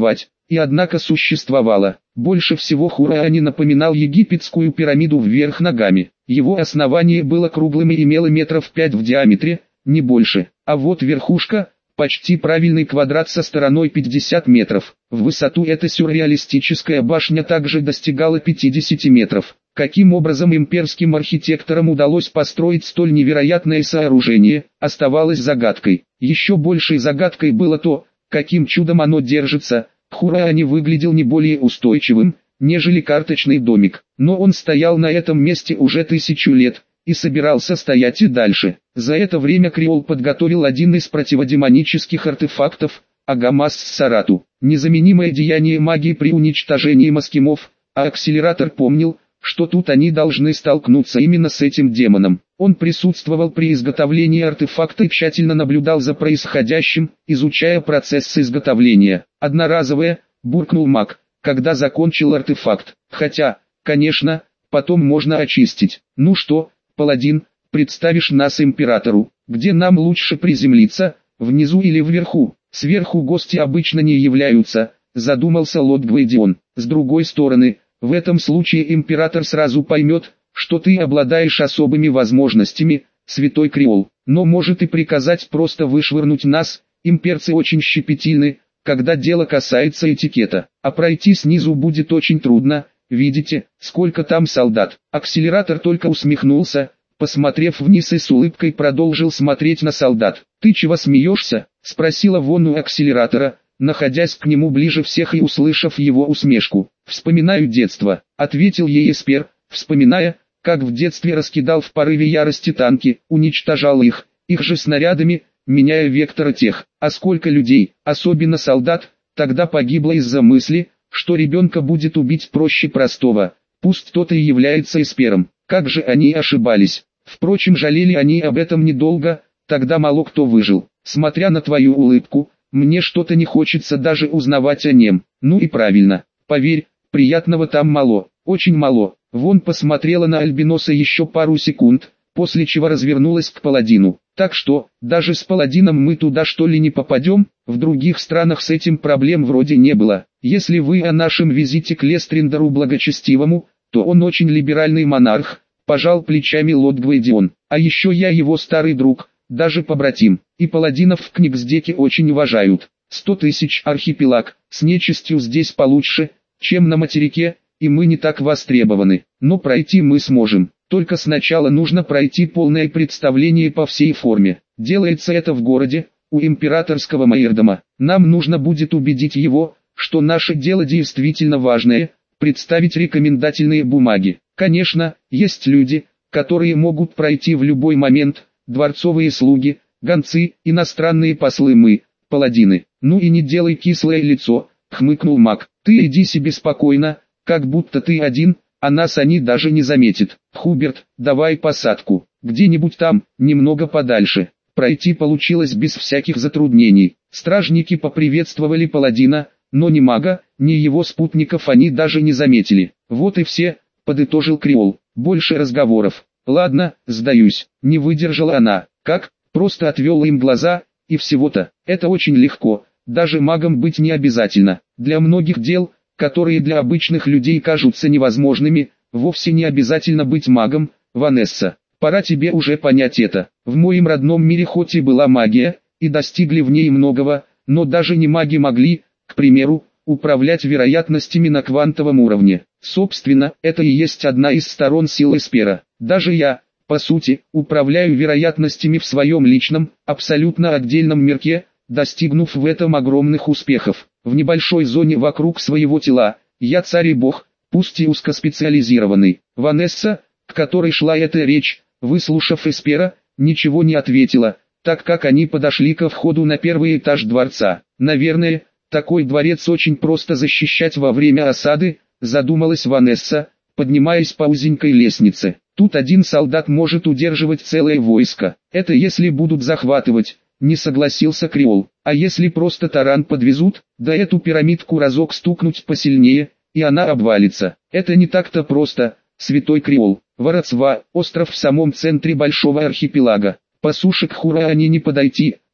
и однако существовало. Больше всего Хураани напоминал египетскую пирамиду вверх ногами. Его основание было круглым и имело метров пять в диаметре, не больше, а вот верхушка – почти правильный квадрат со стороной пятьдесят метров. В высоту эта сюрреалистическая башня также достигала пятидесяти метров. Каким образом имперским архитекторам удалось построить столь невероятное сооружение, оставалось загадкой. Еще большей загадкой было то, каким чудом оно держится. Хураани выглядел не более устойчивым, нежели карточный домик, но он стоял на этом месте уже тысячу лет и собирался стоять и дальше. За это время Креол подготовил один из противодемонических артефактов – Агамас-Сарату, незаменимое деяние магии при уничтожении маскимов, а акселератор помнил, что тут они должны столкнуться именно с этим демоном. Он присутствовал при изготовлении артефакта и тщательно наблюдал за происходящим, изучая процесс изготовления. «Одноразовое», – буркнул маг, когда закончил артефакт, хотя, конечно, потом можно очистить. «Ну что, паладин, представишь нас императору, где нам лучше приземлиться, внизу или вверху?» «Сверху гости обычно не являются», – задумался лорд Гвейдион. «С другой стороны, в этом случае император сразу поймет, что ты обладаешь особыми возможностями, святой Креол, но может и приказать просто вышвырнуть нас. Имперцы очень щепетильны, когда дело касается этикета, а пройти снизу будет очень трудно. Видите, сколько там солдат?» Акселератор только усмехнулся, посмотрев вниз и с улыбкой продолжил смотреть на солдат. «Ты чего смеешься?» – спросила Вон у акселератора, находясь к нему ближе всех и услышав его усмешку. «Вспоминаю детство», — ответил ей Эспер, вспоминая, как в детстве раскидал в порыве ярости танки, уничтожал их, их же снарядами, меняя вектор тех. А сколько людей, особенно солдат, тогда погибло из-за мысли, что ребенка будет убить проще простого, пусть тот и является Эспером. Как же они ошибались. Впрочем, жалели они об этом недолго, тогда мало кто выжил. Смотря на твою улыбку, мне что-то не хочется даже узнавать о нем. Ну и правильно, поверь, приятного там мало, очень мало. Вон посмотрела на Альбиноса еще пару секунд, после чего развернулась к паладину. Так что, даже с паладином мы туда что ли не попадем? В других странах с этим проблем вроде не было. Если вы о нашем визите к Лестриндеру благочестивому, то он очень либеральный монарх, пожал плечами лорд Гвейдион. А еще я его старый друг, даже побратим, и паладинов в Книгсдеке очень уважают. Сто тысяч архипелаг, с нечистью здесь получше, чем на материке, и мы не так востребованы. Но пройти мы сможем, только сначала нужно пройти полное представление по всей форме. Делается это в городе, у императорского майордома. Нам нужно будет убедить его, что наше дело действительно важное, представить рекомендательные бумаги. Конечно, есть люди, которые могут пройти в любой момент, дворцовые слуги, гонцы, иностранные послы, мы, паладины. Ну и не делай кислое лицо, хмыкнул маг. Ты иди себе спокойно, как будто ты один, а нас они даже не заметят. Хуберт, давай посадку, где-нибудь там, немного подальше. Пройти получилось без всяких затруднений. Стражники поприветствовали паладина, но ни мага, ни его спутников они даже не заметили. Вот и все, подытожил Креол. Больше разговоров. Ладно, сдаюсь. Не выдержала она. Как? Просто отвела им глаза, и всего-то. Это очень легко. Даже магом быть не обязательно. Для многих дел, которые для обычных людей кажутся невозможными, вовсе не обязательно быть магом. Ванесса, пора тебе уже понять это. В моем родном мире хоть и была магия, и достигли в ней многого, но даже не маги могли, к примеру, управлять вероятностями на квантовом уровне. Собственно, это и есть одна из сторон сил Эспера. Даже я, по сути, управляю вероятностями в своем личном, абсолютно отдельном мирке, достигнув в этом огромных успехов. В небольшой зоне вокруг своего тела, я царь и бог, пусть и узкоспециализированный. Ванесса, к которой шла эта речь, выслушав Эспера, ничего не ответила, так как они подошли ко входу на первый этаж дворца. Наверное, такой дворец очень просто защищать во время осады, задумалась Ванесса, поднимаясь по узенькой лестнице. Тут один солдат может удерживать целое войско. Это если будут захватывать, не согласился Креол. А если просто таран подвезут, да эту пирамидку разок стукнуть посильнее, и она обвалится. Это не так-то просто, святой Креол. Варацва, остров в самом центре большого архипелага. По суше к Хураани не подойти,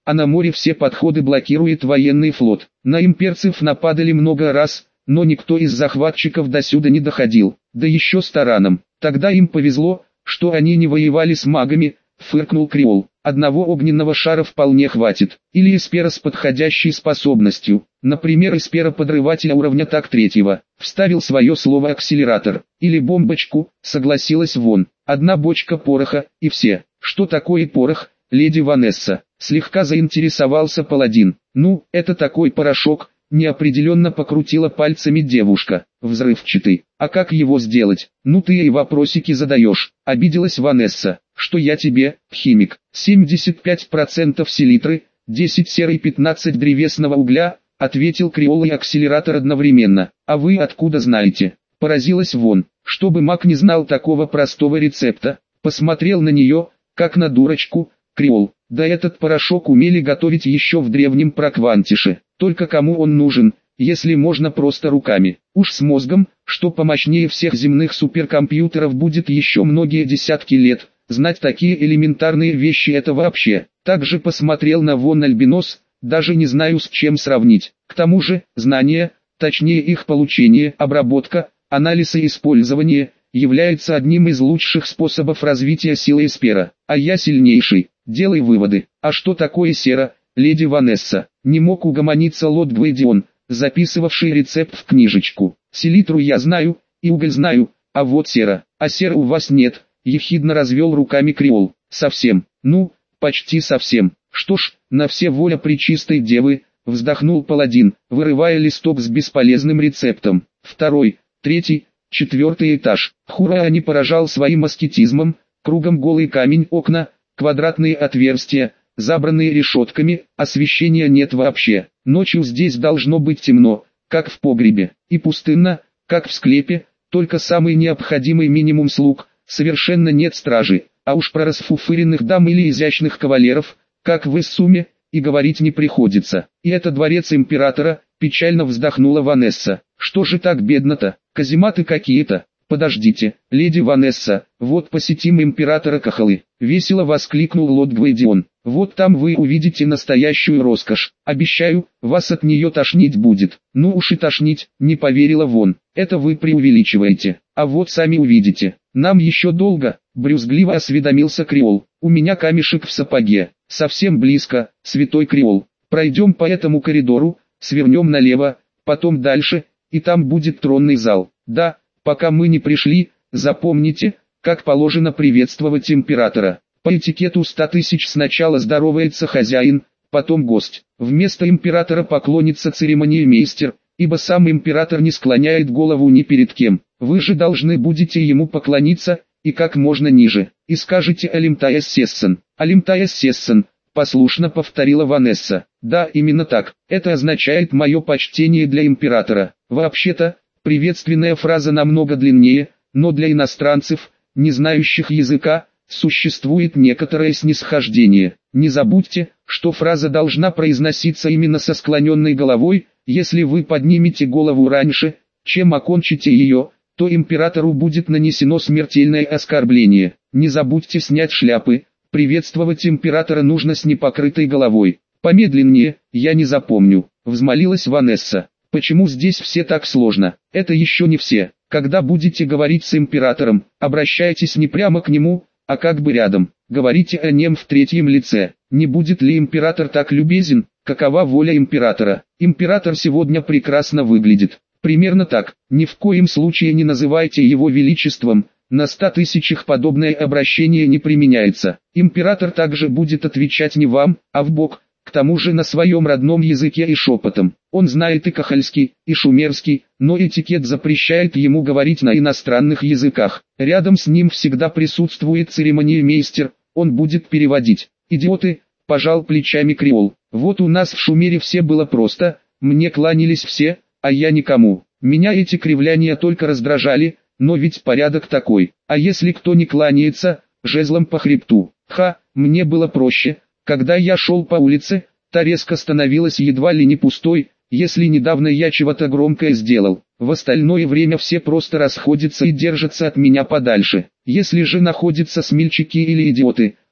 а на море все подходы блокирует военный флот. На имперцев нападали много раз, но никто из захватчиков до сюда не доходил, да еще с тараном. Тогда им повезло, что они не воевали с магами, фыркнул Креол. Одного огненного шара вполне хватит, или эспера с подходящей способностью, например эспера подрывателя уровня так третьего, вставил свое слово акселератор, или бомбочку, согласилась Вон, одна бочка пороха, и все. Что такое порох, леди Ванесса? Слегка заинтересовался паладин. Ну, это такой порошок, неопределенно покрутила пальцами девушка. Взрывчатый. А как его сделать? Ну ты и вопросики задаешь. Обиделась Ванесса. Что я тебе, химик? семьдесят пять процентов селитры, десять серы и пятнадцать древесного угля, ответил Креол и акселератор одновременно. А вы откуда знаете? Поразилась Вон. Чтобы маг не знал такого простого рецепта. Посмотрел на нее, как на дурочку, Креол. Да этот порошок умели готовить еще в древнем Проквантише. Только кому он нужен, если можно просто руками? Уж с мозгом, что помощнее всех земных суперкомпьютеров будет еще многие десятки лет. Знать такие элементарные вещи это вообще. Также посмотрел на Вон Альбинос, даже не знаю с чем сравнить. К тому же, знания, точнее их получение, обработка, анализ и использование, является одним из лучших способов развития силы эспера. А я сильнейший. Делай выводы. А что такое сера, леди Ванесса? Не мог угомониться лорд Гвейдион, записывавший рецепт в книжечку. Селитру я знаю, и уголь знаю, а вот сера. А сера у вас нет, ехидно развел руками Креол. Совсем, ну, почти совсем. Что ж, на все воля пречистой девы, вздохнул паладин, вырывая листок с бесполезным рецептом. Второй, третий, четвертый этаж. Хура не поражал своим аскетизмом, кругом голый камень, окна, квадратные отверстия, забранные решетками, освещения нет вообще. Ночью здесь должно быть темно, как в погребе, и пустынно, как в склепе, только самый необходимый минимум слуг, совершенно нет стражи, а уж про расфуфыренных дам или изящных кавалеров, как в Иссуме, и говорить не приходится. И это дворец императора, печально вздохнула Ванесса. Что же так бедно-то, казематы какие-то? Подождите, леди Ванесса, вот посетим императора Кахалы, весело воскликнул лорд Гвейдион. Вот там вы увидите настоящую роскошь, обещаю, вас от нее тошнить будет. Ну уж и тошнить, не поверила Вон, это вы преувеличиваете, а вот сами увидите. Нам еще долго, брюзгливо осведомился Креол. У меня камешек в сапоге, совсем близко, святой Креол. Пройдем по этому коридору, свернем налево, потом дальше, и там будет тронный зал. Да, пока мы не пришли, запомните, как положено приветствовать императора. По этикету ста тысяч сначала здоровается хозяин, потом гость. Вместо императора поклонится церемониймейстер, ибо сам император не склоняет голову ни перед кем. Вы же должны будете ему поклониться, и как можно ниже, и скажете «Алимтаэс Сессон». «Алимтаэс Сессон», послушно повторила Ванесса. Да, именно так, это означает мое почтение для императора. Вообще-то, приветственная фраза намного длиннее, но для иностранцев, не знающих языка, существует некоторое снисхождение. Не забудьте, что фраза должна произноситься именно со склоненной головой. Если вы поднимете голову раньше, чем окончите ее, то императору будет нанесено смертельное оскорбление. Не забудьте снять шляпы. Приветствовать императора нужно с непокрытой головой. Помедленнее, я не запомню, взмолилась Ванесса. Почему здесь все так сложно? Это еще не все. Когда будете говорить с императором, обращайтесь не прямо к нему, а как бы рядом. Говорите о нем в третьем лице. Не будет ли император так любезен? Какова воля императора? Император сегодня прекрасно выглядит. Примерно так. Ни в коем случае не называйте его величеством. На ста тысячах подобное обращение не применяется. Император также будет отвечать не вам, а в бок, к тому же на своем родном языке и шепотом. Он знает и кахальский, и шумерский, но этикет запрещает ему говорить на иностранных языках. Рядом с ним всегда присутствует церемониймейстер, он будет переводить. Идиоты, пожал плечами Креол. Вот у нас в Шумере все было просто, мне кланялись все, а я никому. Меня эти кривляния только раздражали, но ведь порядок такой. А если кто не кланяется, жезлом по хребту. Ха, мне было проще. Когда я шел по улице, та резко становилась едва ли не пустой, если недавно я чего-то громкое сделал. В остальное время все просто расходятся и держатся от меня подальше. Если же находятся смельчаки или идиоты,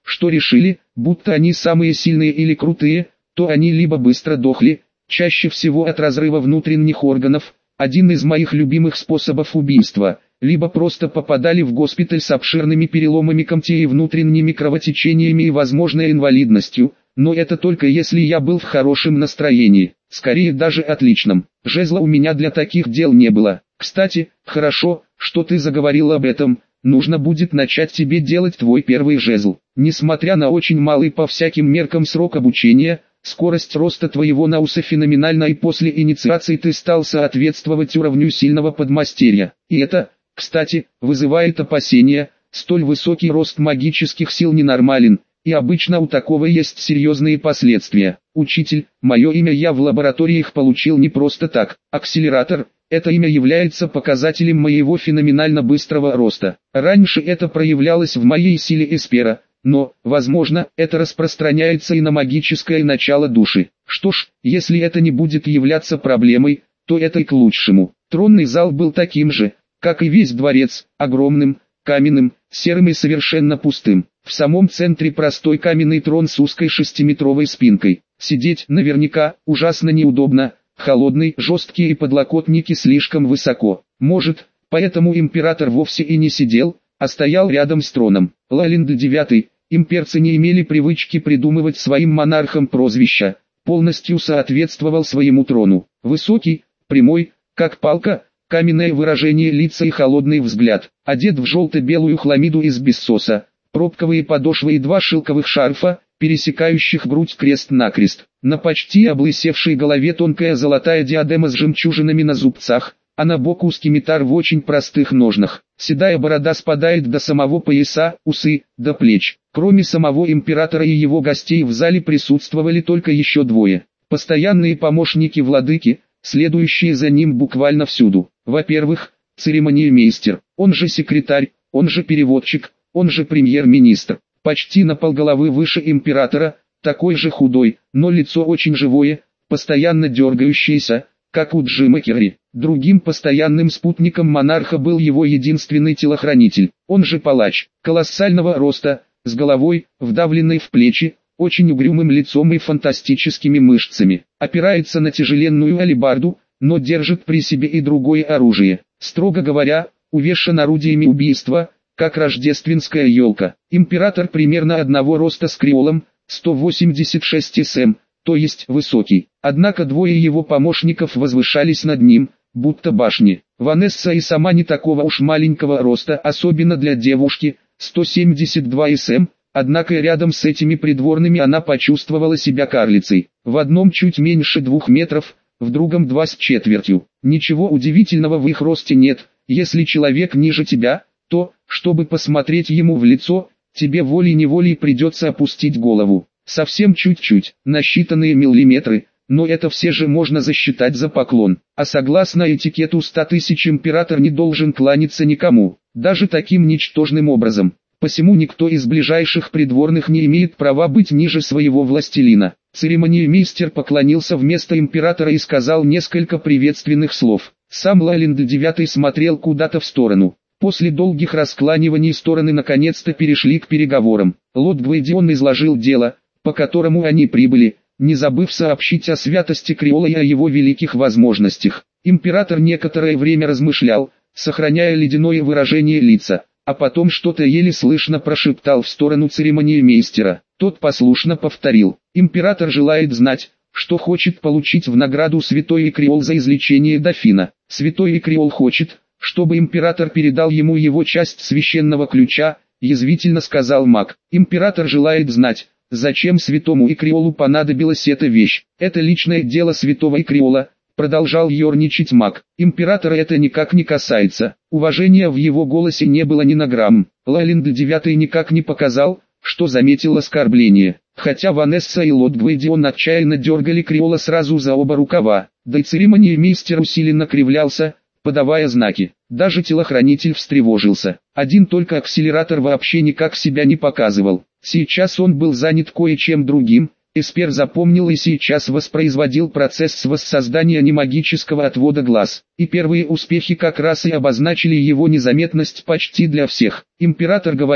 что решили, будто они самые сильные или крутые, то они либо быстро дохли, чаще всего от разрыва внутренних органов, один из моих любимых способов убийства, либо просто попадали в госпиталь с обширными переломами комти и внутренними кровотечениями и возможной инвалидностью, но это только если я был в хорошем настроении, скорее даже отличном. Жезла у меня для таких дел не было. Кстати, хорошо, что ты заговорил об этом, нужно будет начать тебе делать твой первый жезл. Несмотря на очень малый по всяким меркам срок обучения, скорость роста твоего науса феноменальна, и после инициации ты стал соответствовать уровню сильного подмастерья. И это, кстати, вызывает опасения, столь высокий рост магических сил ненормален, и обычно у такого есть серьезные последствия. Учитель, мое имя я в лабораториях получил не просто так. Акселератор, это имя является показателем моего феноменально быстрого роста. Раньше это проявлялось в моей силе Эспера, но, возможно, это распространяется и на магическое начало души. Что ж, если это не будет являться проблемой, то это и к лучшему. Тронный зал был таким же, как и весь дворец, огромным, каменным, серым и совершенно пустым. В самом центре простой каменный трон с узкой шестиметровой спинкой. Сидеть наверняка ужасно неудобно, холодный, жесткие и подлокотники слишком высоко. Может, поэтому император вовсе и не сидел, а стоял рядом с троном. Лалинд девятый, имперцы не имели привычки придумывать своим монархам прозвища, полностью соответствовал своему трону. Высокий, прямой, как палка, каменное выражение лица и холодный взгляд, одет в желто-белую хламиду из бессоса, пробковые подошвы и два шелковых шарфа, пересекающих грудь крест-накрест. На почти облысевшей голове тонкая золотая диадема с жемчужинами на зубцах, а на боку скимитар в очень простых ножнах. Седая борода спадает до самого пояса, усы, до плеч. Кроме самого императора и его гостей в зале присутствовали только еще двое. Постоянные помощники владыки, следующие за ним буквально всюду. Во-первых, церемониймейстер, он же секретарь, он же переводчик, он же премьер-министр. Почти на полголовы выше императора, такой же худой, но лицо очень живое, постоянно дергающееся, как у Джима Керри. Другим постоянным спутником монарха был его единственный телохранитель, он же палач, колоссального роста, с головой, вдавленной в плечи, очень угрюмым лицом и фантастическими мышцами. Опирается на тяжеленную алебарду, но держит при себе и другое оружие. Строго говоря, увешан орудиями убийства, как рождественская елка. Император примерно одного роста с Криолом, сто восемьдесят шесть сантиметров, то есть высокий. Однако двое его помощников возвышались над ним, будто башни. Ванесса и сама не такого уж маленького роста, особенно для девушки, сто семьдесят два сантиметра, однако рядом с этими придворными она почувствовала себя карлицей. В одном чуть меньше двух метров, в другом два с четвертью. Ничего удивительного в их росте нет, если человек ниже тебя, то, чтобы посмотреть ему в лицо, тебе волей-неволей придется опустить голову. Совсем чуть-чуть, на считанные миллиметры, но это все же можно засчитать за поклон. А согласно этикету ста тысяч император не должен кланяться никому, даже таким ничтожным образом. Посему никто из ближайших придворных не имеет права быть ниже своего властелина. Церемониймейстер поклонился вместо императора и сказал несколько приветственных слов. Сам Лалинд девятый смотрел куда-то в сторону. После долгих раскланиваний стороны наконец-то перешли к переговорам. Лорд Гвейдион изложил дело, по которому они прибыли, не забыв сообщить о святости Криола и о его великих возможностях. Император некоторое время размышлял, сохраняя ледяное выражение лица, а потом что-то еле слышно прошептал в сторону церемониймейстера. Тот послушно повторил. Император желает знать, что хочет получить в награду святой Икриол за излечение дофина. Святой Икриол хочет, чтобы император передал ему его часть священного ключа, язвительно сказал маг. Император желает знать, зачем святому Икриолу понадобилась эта вещь. Это личное дело святого Икриола, продолжал ерничать маг. Императора это никак не касается. Уважения в его голосе не было ни на грамм. Лалинд девятый никак не показал, что заметил оскорбление. Хотя Ванесса и лорд Гвейдион отчаянно дергали Криола сразу за оба рукава, да и церемониймейстер усиленно кривлялся, подавая знаки. Даже телохранитель встревожился. Один только акселератор вообще никак себя не показывал. Сейчас он был занят кое-чем другим. Эспер запомнил и сейчас воспроизводил процесс воссоздания немагического отвода глаз. И первые успехи как раз и обозначили его незаметность почти для всех. Император говорит,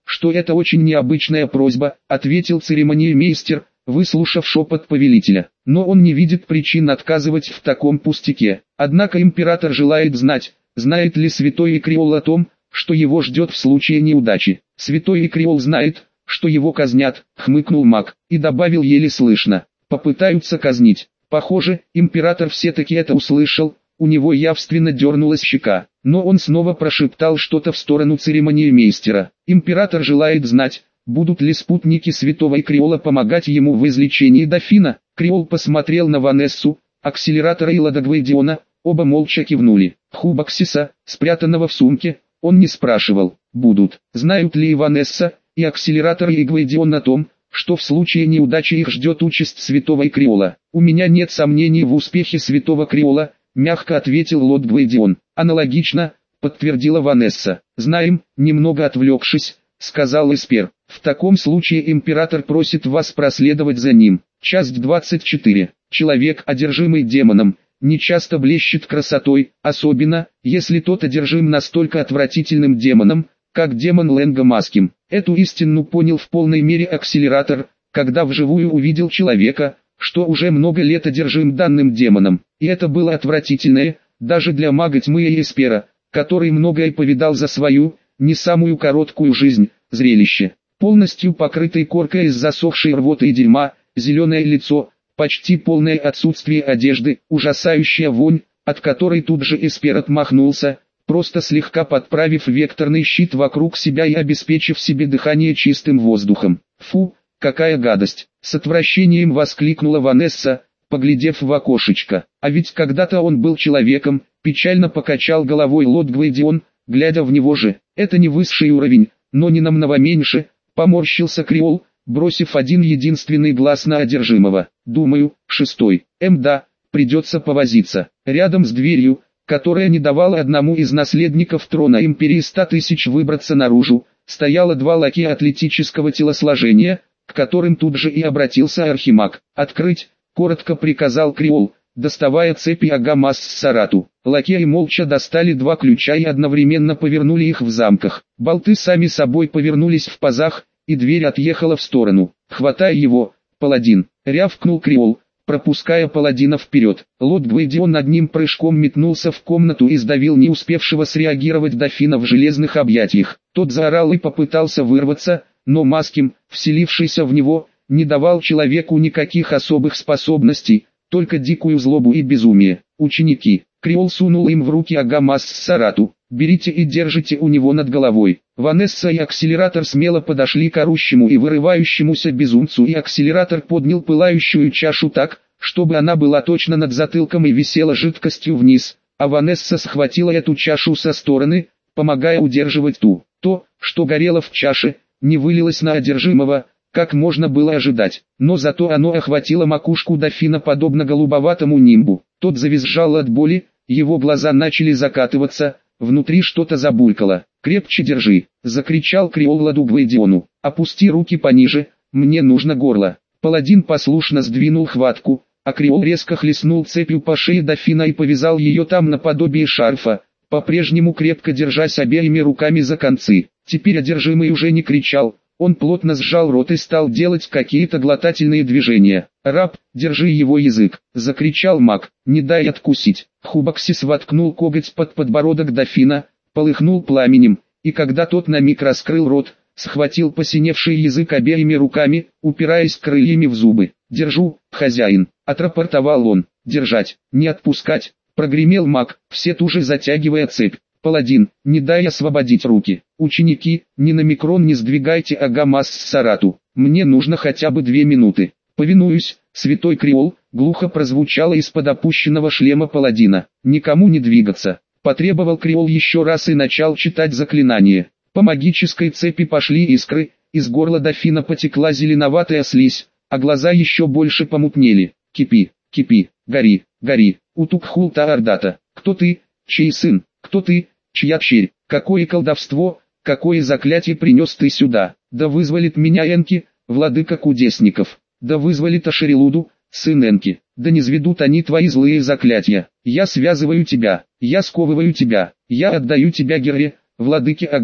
что это очень необычная просьба, ответил церемониймейстер, выслушав шепот повелителя. Но он не видит причин отказывать в таком пустяке. Однако император желает знать, знает ли святой Икриол о том, что его ждет в случае неудачи. Святой Икриол знает, что его казнят, хмыкнул маг, и добавил еле слышно. Попытаются казнить. Похоже, император все-таки это услышал, у него явственно дернулась щека. Но он снова прошептал что-то в сторону церемониймейстера. Император желает знать, будут ли спутники святого Икриола помогать ему в излечении дофина. Криол посмотрел на Ванессу, акселератора и Ладогвейдиона, оба молча кивнули. Хубаксиса, спрятанного в сумке, он не спрашивал, будут. Знают ли и Ванесса, и акселератор и Гвейдион о том, что в случае неудачи их ждет участь святого Икриола. У меня нет сомнений в успехе святого Криола, мягко ответил лорд Гвейдион. Аналогично, подтвердила Ванесса. Знаем, немного отвлекшись, сказал Эспер. В таком случае император просит вас проследовать за ним. Часть двадцать четыре. Человек, одержимый демоном, не часто блещет красотой, особенно, если тот одержим настолько отвратительным демоном, как демон Ленга Маским. Эту истину понял в полной мере акселератор, когда вживую увидел человека, что уже много лет одержим данным демоном. И это было отвратительное, даже для мага тьмы и Эспера, который многое повидал за свою, не самую короткую жизнь, зрелище. Полностью покрытый коркой из засохшей рвоты и дерьма, зеленое лицо, почти полное отсутствие одежды, ужасающая вонь, от которой тут же Эспер отмахнулся, просто слегка подправив векторный щит вокруг себя и обеспечив себе дыхание чистым воздухом. Фу, какая гадость! С отвращением воскликнула Ванесса, поглядев в окошечко. А ведь когда-то он был человеком, печально покачал головой лорд Гвейдион, глядя в него же. Это не высший уровень, но не намного меньше, поморщился Криол, бросив один единственный глаз на одержимого. Думаю, шестой. Эм да, придется повозиться. Рядом с дверью, которая не давала одному из наследников трона империи ста тысяч выбраться наружу, стояло два лакея атлетического телосложения, к которым тут же и обратился архимаг. «Открыть!» — коротко приказал Криол, доставая цепи Агамас с Сарату. Лакеи молча достали два ключа и одновременно повернули их в замках. Болты сами собой повернулись в пазах, и дверь отъехала в сторону. «Хватай его, паладин!» — рявкнул Криол, пропуская паладина вперед. Лорд Гвейдион одним прыжком метнулся в комнату и сдавил не успевшего среагировать дофина в железных объятиях. Тот заорал и попытался вырваться, но Маским, вселившийся в него, не давал человеку никаких особых способностей, только дикую злобу и безумие. «Ученики!» — Криол сунул им в руки Агамас с Сарату. «Берите и держите у него над головой». Ванесса и акселератор смело подошли к орущему и вырывающемуся безумцу, и акселератор поднял пылающую чашу так, чтобы она была точно над затылком и висела жидкостью вниз, а Ванесса схватила эту чашу со стороны, помогая удерживать ту. То, что горело в чаше, не вылилось на одержимого, как можно было ожидать, но зато оно охватило макушку дофина подобно голубоватому нимбу. Тот завизжал от боли, его глаза начали закатываться, внутри что-то забулькало. «Крепче держи!» — закричал Криол лорду Гвейдиону. «Опусти руки пониже, мне нужно горло». Паладин послушно сдвинул хватку, а Криол резко хлестнул цепью по шее дофина и повязал ее там наподобие шарфа, по-прежнему крепко держась обеими руками за концы. Теперь одержимый уже не кричал, он плотно сжал рот и стал делать какие-то глотательные движения. «Раб, держи его язык!» — закричал маг, «не дай откусить!» Хубаксис воткнул коготь под подбородок дофина, полыхнул пламенем, и когда тот на миг раскрыл рот, схватил посиневший язык обеими руками, упираясь крыльями в зубы. «Держу, хозяин!» — отрапортовал он. «Держать, не отпускать!» — прогремел маг, все туже затягивая цепь. «Паладин, не дай освободить руки! Ученики, ни на микрон не сдвигайте Агамас с Сарату, мне нужно хотя бы две минуты!» «Повинуюсь, святой Криол!» — глухо прозвучало из-под опущенного шлема паладина. «Никому не двигаться!» — потребовал Криол еще раз и начал читать заклинание. По магической цепи пошли искры, из горла дофина потекла зеленоватая слизь, а глаза еще больше помутнели. «Кипи, кипи, гори, гори, Утукхул Таардата! Кто ты, чей сын? Кто ты, чья черь? Какое колдовство, какое заклятие принес ты сюда? Да вызволит меня Энки, владыка кудесников! Да вызволит Ашерилуду, сын Энки! Да не низведут они твои злые заклятия! Я связываю тебя, я сковываю тебя, я отдаю тебя Герре, владыке огня!»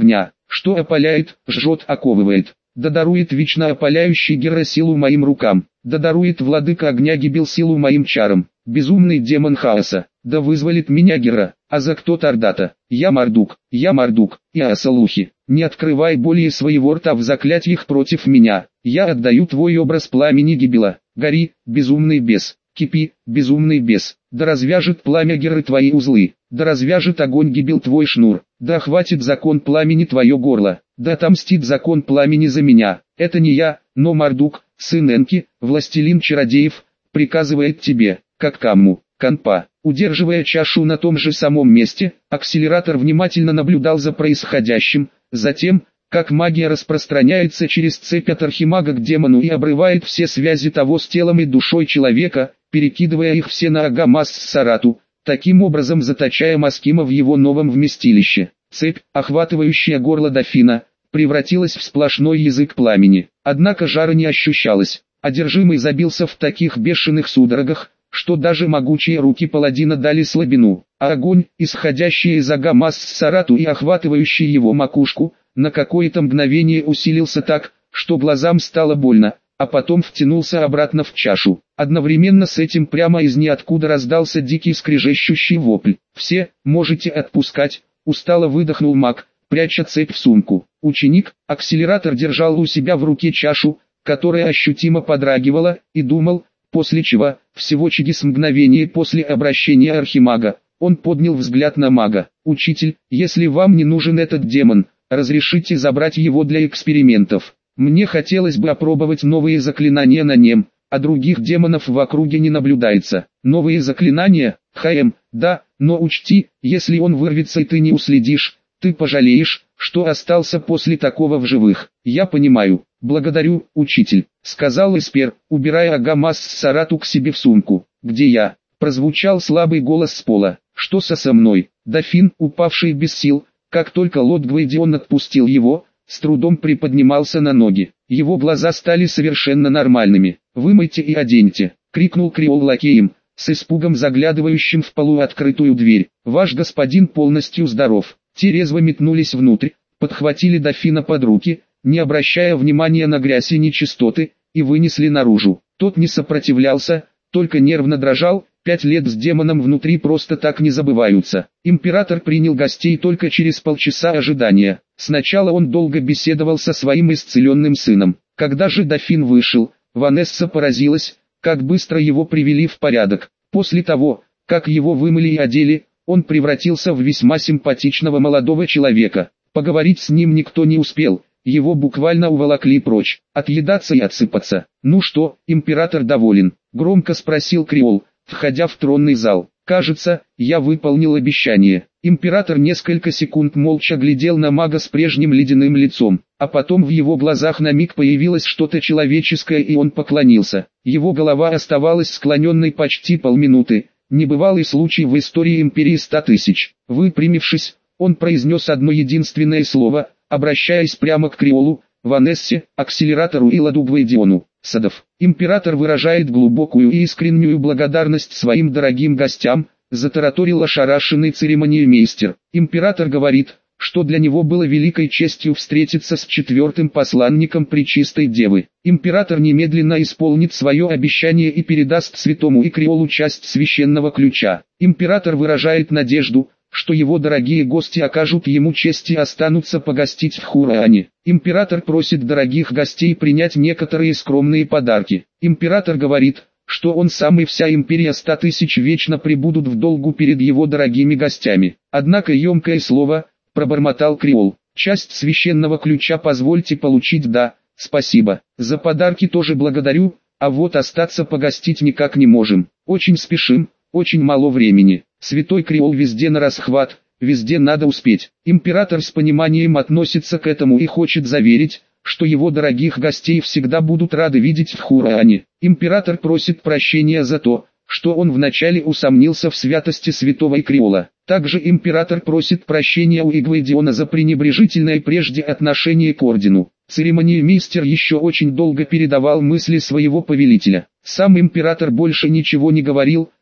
что опаляет, жжет, оковывает. Да дарует вечно опаляющий Гера силу моим рукам, да дарует владыка огня гибель силу моим чарам, безумный демон хаоса, да вызволит меня Гера, а за кто Тардата, я Мардук, я Мардук, и Асалухи, не открывай более своего рта в заклятиях против меня, я отдаю твой образ пламени гибела, гори, безумный бес, кипи, безумный бес, да развяжет пламя Геры твои узлы, да развяжет огонь гибель твой шнур, да охватит закон пламени твое горло, да отомстит закон пламени за меня. Это не я, но Мардук, сын Энки, властелин чародеев, приказывает тебе, как Камму, Канпа. Удерживая чашу на том же самом месте, акселератор внимательно наблюдал за происходящим, затем, как магия распространяется через цепь от архимага к демону и обрывает все связи того с телом и душой человека, перекидывая их все на Агамас-Сарату, таким образом заточая Маскима в его новом вместилище. Цепь, охватывающая горло дофина, превратилась в сплошной язык пламени. Однако жара не ощущалось. Одержимый забился в таких бешеных судорогах, что даже могучие руки паладина дали слабину, а огонь, исходящий из Агамас-Сарату и охватывающий его макушку, на какое-то мгновение усилился так, что глазам стало больно, а потом втянулся обратно в чашу. Одновременно с этим прямо из ниоткуда раздался дикий скрежещущий вопль. «Все, можете отпускать», — устало выдохнул маг, пряча цепь в сумку. Ученик, акселератор держал у себя в руке чашу, которая ощутимо подрагивала, и думал, после чего, всего через мгновение после обращения архимага, он поднял взгляд на мага. «Учитель, если вам не нужен этот демон, разрешите забрать его для экспериментов. Мне хотелось бы опробовать новые заклинания на нем, а других демонов в округе не наблюдается». «Новые заклинания? Хаем, да, но учти, если он вырвется и ты не уследишь, ты пожалеешь, что остался после такого в живых». «Я понимаю, благодарю, учитель», — сказал Эспер, убирая Агамас-Сарату к себе в сумку. «Где я?» — прозвучал слабый голос с пола. «Что со мной?» Дофин, упавший без сил, как только Лот Гвейдион отпустил его, с трудом приподнимался на ноги. Его глаза стали совершенно нормальными. «Вымойте и оденьте», — крикнул Криол лакеем, с испугом заглядывающим в полуоткрытую дверь. «Ваш господин полностью здоров». Те резво метнулись внутрь, подхватили дофина под руки, не обращая внимания на грязь и нечистоты, и вынесли наружу. Тот не сопротивлялся, только нервно дрожал. Пять лет с демоном внутри просто так не забываются. Император принял гостей только через полчаса ожидания. Сначала он долго беседовал со своим исцеленным сыном. Когда же дофин вышел, Ванесса поразилась, как быстро его привели в порядок. После того, как его вымыли и одели, он превратился в весьма симпатичного молодого человека. Поговорить с ним никто не успел, его буквально уволокли прочь, отъедаться и отсыпаться. «Ну что, император доволен?» — громко спросил Криол, входя в тронный зал. «Кажется, я выполнил обещание». Император несколько секунд молча глядел на мага с прежним ледяным лицом, а потом в его глазах на миг появилось что-то человеческое, и он поклонился. Его голова оставалась склоненной почти полминуты, небывалый случай в истории империи ста тысяч. Выпрямившись, он произнес одно единственное слово, обращаясь прямо к Криолу, Ванессе, акселератору и Ладу Гвейдиону. «Садов». Император выражает глубокую и искреннюю благодарность своим дорогим гостям, затараторил ошарашенный церемониймейстер. Император говорит, что для него было великой честью встретиться с четвертым посланником Пречистой Девы. Император немедленно исполнит свое обещание и передаст святому Икриолу часть священного ключа. Император выражает надежду, что его дорогие гости окажут ему честь и останутся погостить в Хураане. Император просит дорогих гостей принять некоторые скромные подарки. Император говорит, что он сам и вся империя ста тысяч вечно пребудут в долгу перед его дорогими гостями. Однако емкое слово, пробормотал Криол, часть священного ключа позвольте получить. «Да, спасибо, за подарки тоже благодарю, а вот остаться погостить никак не можем, очень спешим, очень мало времени». Святой Криол везде на расхват, везде надо успеть. Император с пониманием относится к этому и хочет заверить, что его дорогих гостей всегда будут рады видеть в Хураане. Император просит прощения за то, что он вначале усомнился в святости святого Икриола. Также император просит прощения у Игвейдиона за пренебрежительное прежде отношение к ордену. Церемониймейстер еще очень долго передавал мысли своего повелителя. Сам император больше ничего не говорил,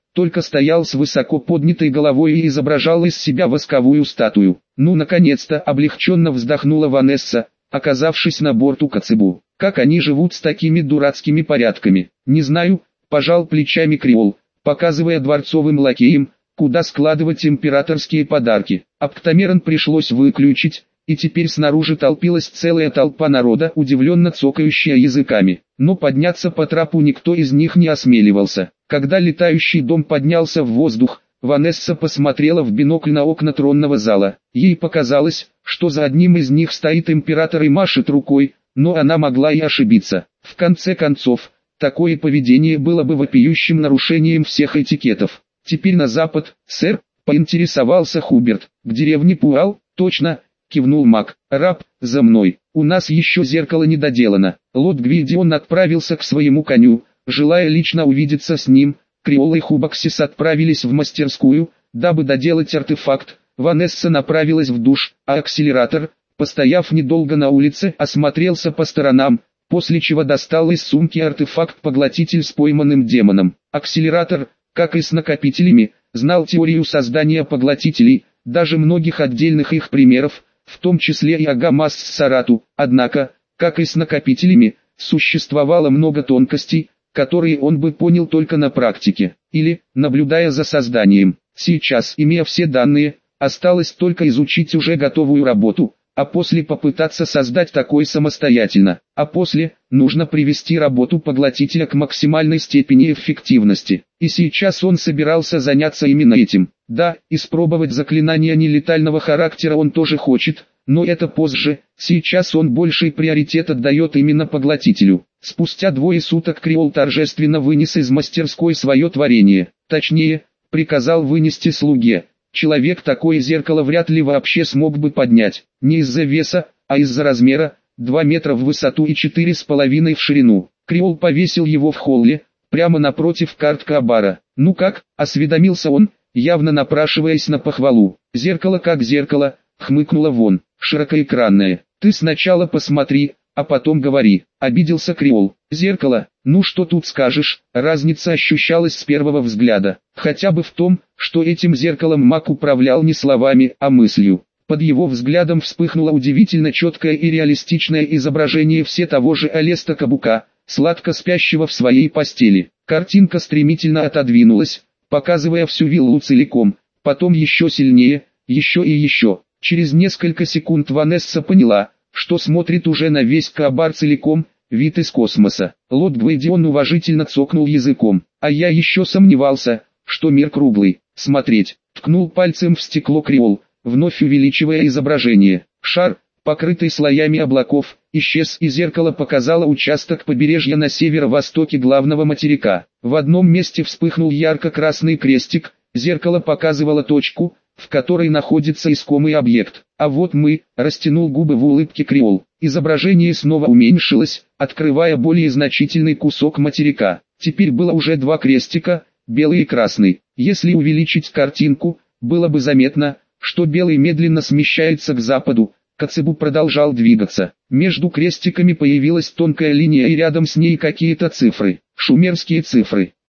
только стоял с высоко поднятой головой и изображал из себя восковую статую. Ну наконец-то, облегченно вздохнула Ванесса, оказавшись на борту Коцебу. Как они живут с такими дурацкими порядками? Не знаю, пожал плечами Креол, показывая дворцовым лакеям, куда складывать императорские подарки. Оптомерон пришлось выключить, и теперь снаружи толпилась целая толпа народа, удивленно цокающая языками. Но подняться по трапу никто из них не осмеливался. Когда летающий дом поднялся в воздух, Ванесса посмотрела в бинокль на окна тронного зала. Ей показалось, что за одним из них стоит император и машет рукой, но она могла и ошибиться. В конце концов, такое поведение было бы вопиющим нарушением всех этикетов. «Теперь на запад, сэр», — поинтересовался Хуберт. «К деревне Пуал, точно», — кивнул маг. «Раб, за мной, у нас еще зеркало не доделано». Лорд Гвидион отправился к своему коню, желая лично увидеться с ним. Креол и Хубаксис отправились в мастерскую, дабы доделать артефакт. Ванесса направилась в душ, а акселератор, постояв недолго на улице, осмотрелся по сторонам, после чего достал из сумки артефакт-поглотитель с пойманным демоном. Акселератор, как и с накопителями, знал теорию создания поглотителей, даже многих отдельных их примеров, в том числе и Агамас Сарату. Однако, как и с накопителями, существовало много тонкостей, которые он бы понял только на практике, или, наблюдая за созданием. Сейчас, имея все данные, осталось только изучить уже готовую работу, а после попытаться создать такой самостоятельно. А после, нужно привести работу поглотителя к максимальной степени эффективности. И сейчас он собирался заняться именно этим. Да, испробовать заклинания нелетального характера он тоже хочет, но это позже. Сейчас он больший приоритет отдает именно поглотителю. Спустя двое суток Креол торжественно вынес из мастерской свое творение. Точнее, приказал вынести слуге. Человек такое зеркало вряд ли вообще смог бы поднять. Не из-за веса, а из-за размера, два метра в высоту и четыре с половиной в ширину. Креол повесил его в холле, прямо напротив карт Каабара. «Ну как?» – осведомился он, явно напрашиваясь на похвалу. «Зеркало как зеркало», – хмыкнула Вон. «Широкоэкранное. Ты сначала посмотри, а потом говори», — обиделся Креол. «Зеркало, ну что тут скажешь?» Разница ощущалась с первого взгляда. Хотя бы в том, что этим зеркалом маг управлял не словами, а мыслью. Под его взглядом вспыхнуло удивительно четкое и реалистичное изображение все того же Алеста Кабука, сладко спящего в своей постели. Картинка стремительно отодвинулась, показывая всю виллу целиком, потом еще сильнее, еще и еще. Через несколько секунд Ванесса поняла, что смотрит уже на весь Каабар целиком, вид из космоса. Лорд Гвидион уважительно цокнул языком. «А я еще сомневался, что мир круглый. Смотреть», — ткнул пальцем в стекло Креол, вновь увеличивая изображение. Шар, покрытый слоями облаков, исчез, и зеркало показало участок побережья на северо-востоке главного материка. В одном месте вспыхнул ярко-красный крестик, зеркало показывало точку, в которой находится искомый объект. «А вот мы», — растянул губы в улыбке Креол. Изображение снова уменьшилось, открывая более значительный кусок материка. Теперь было уже два крестика, белый и красный. Если увеличить картинку, было бы заметно, что белый медленно смещается к западу. Коцебу продолжал двигаться. Между крестиками появилась тонкая линия и рядом с ней какие-то цифры. Шумерские цифры.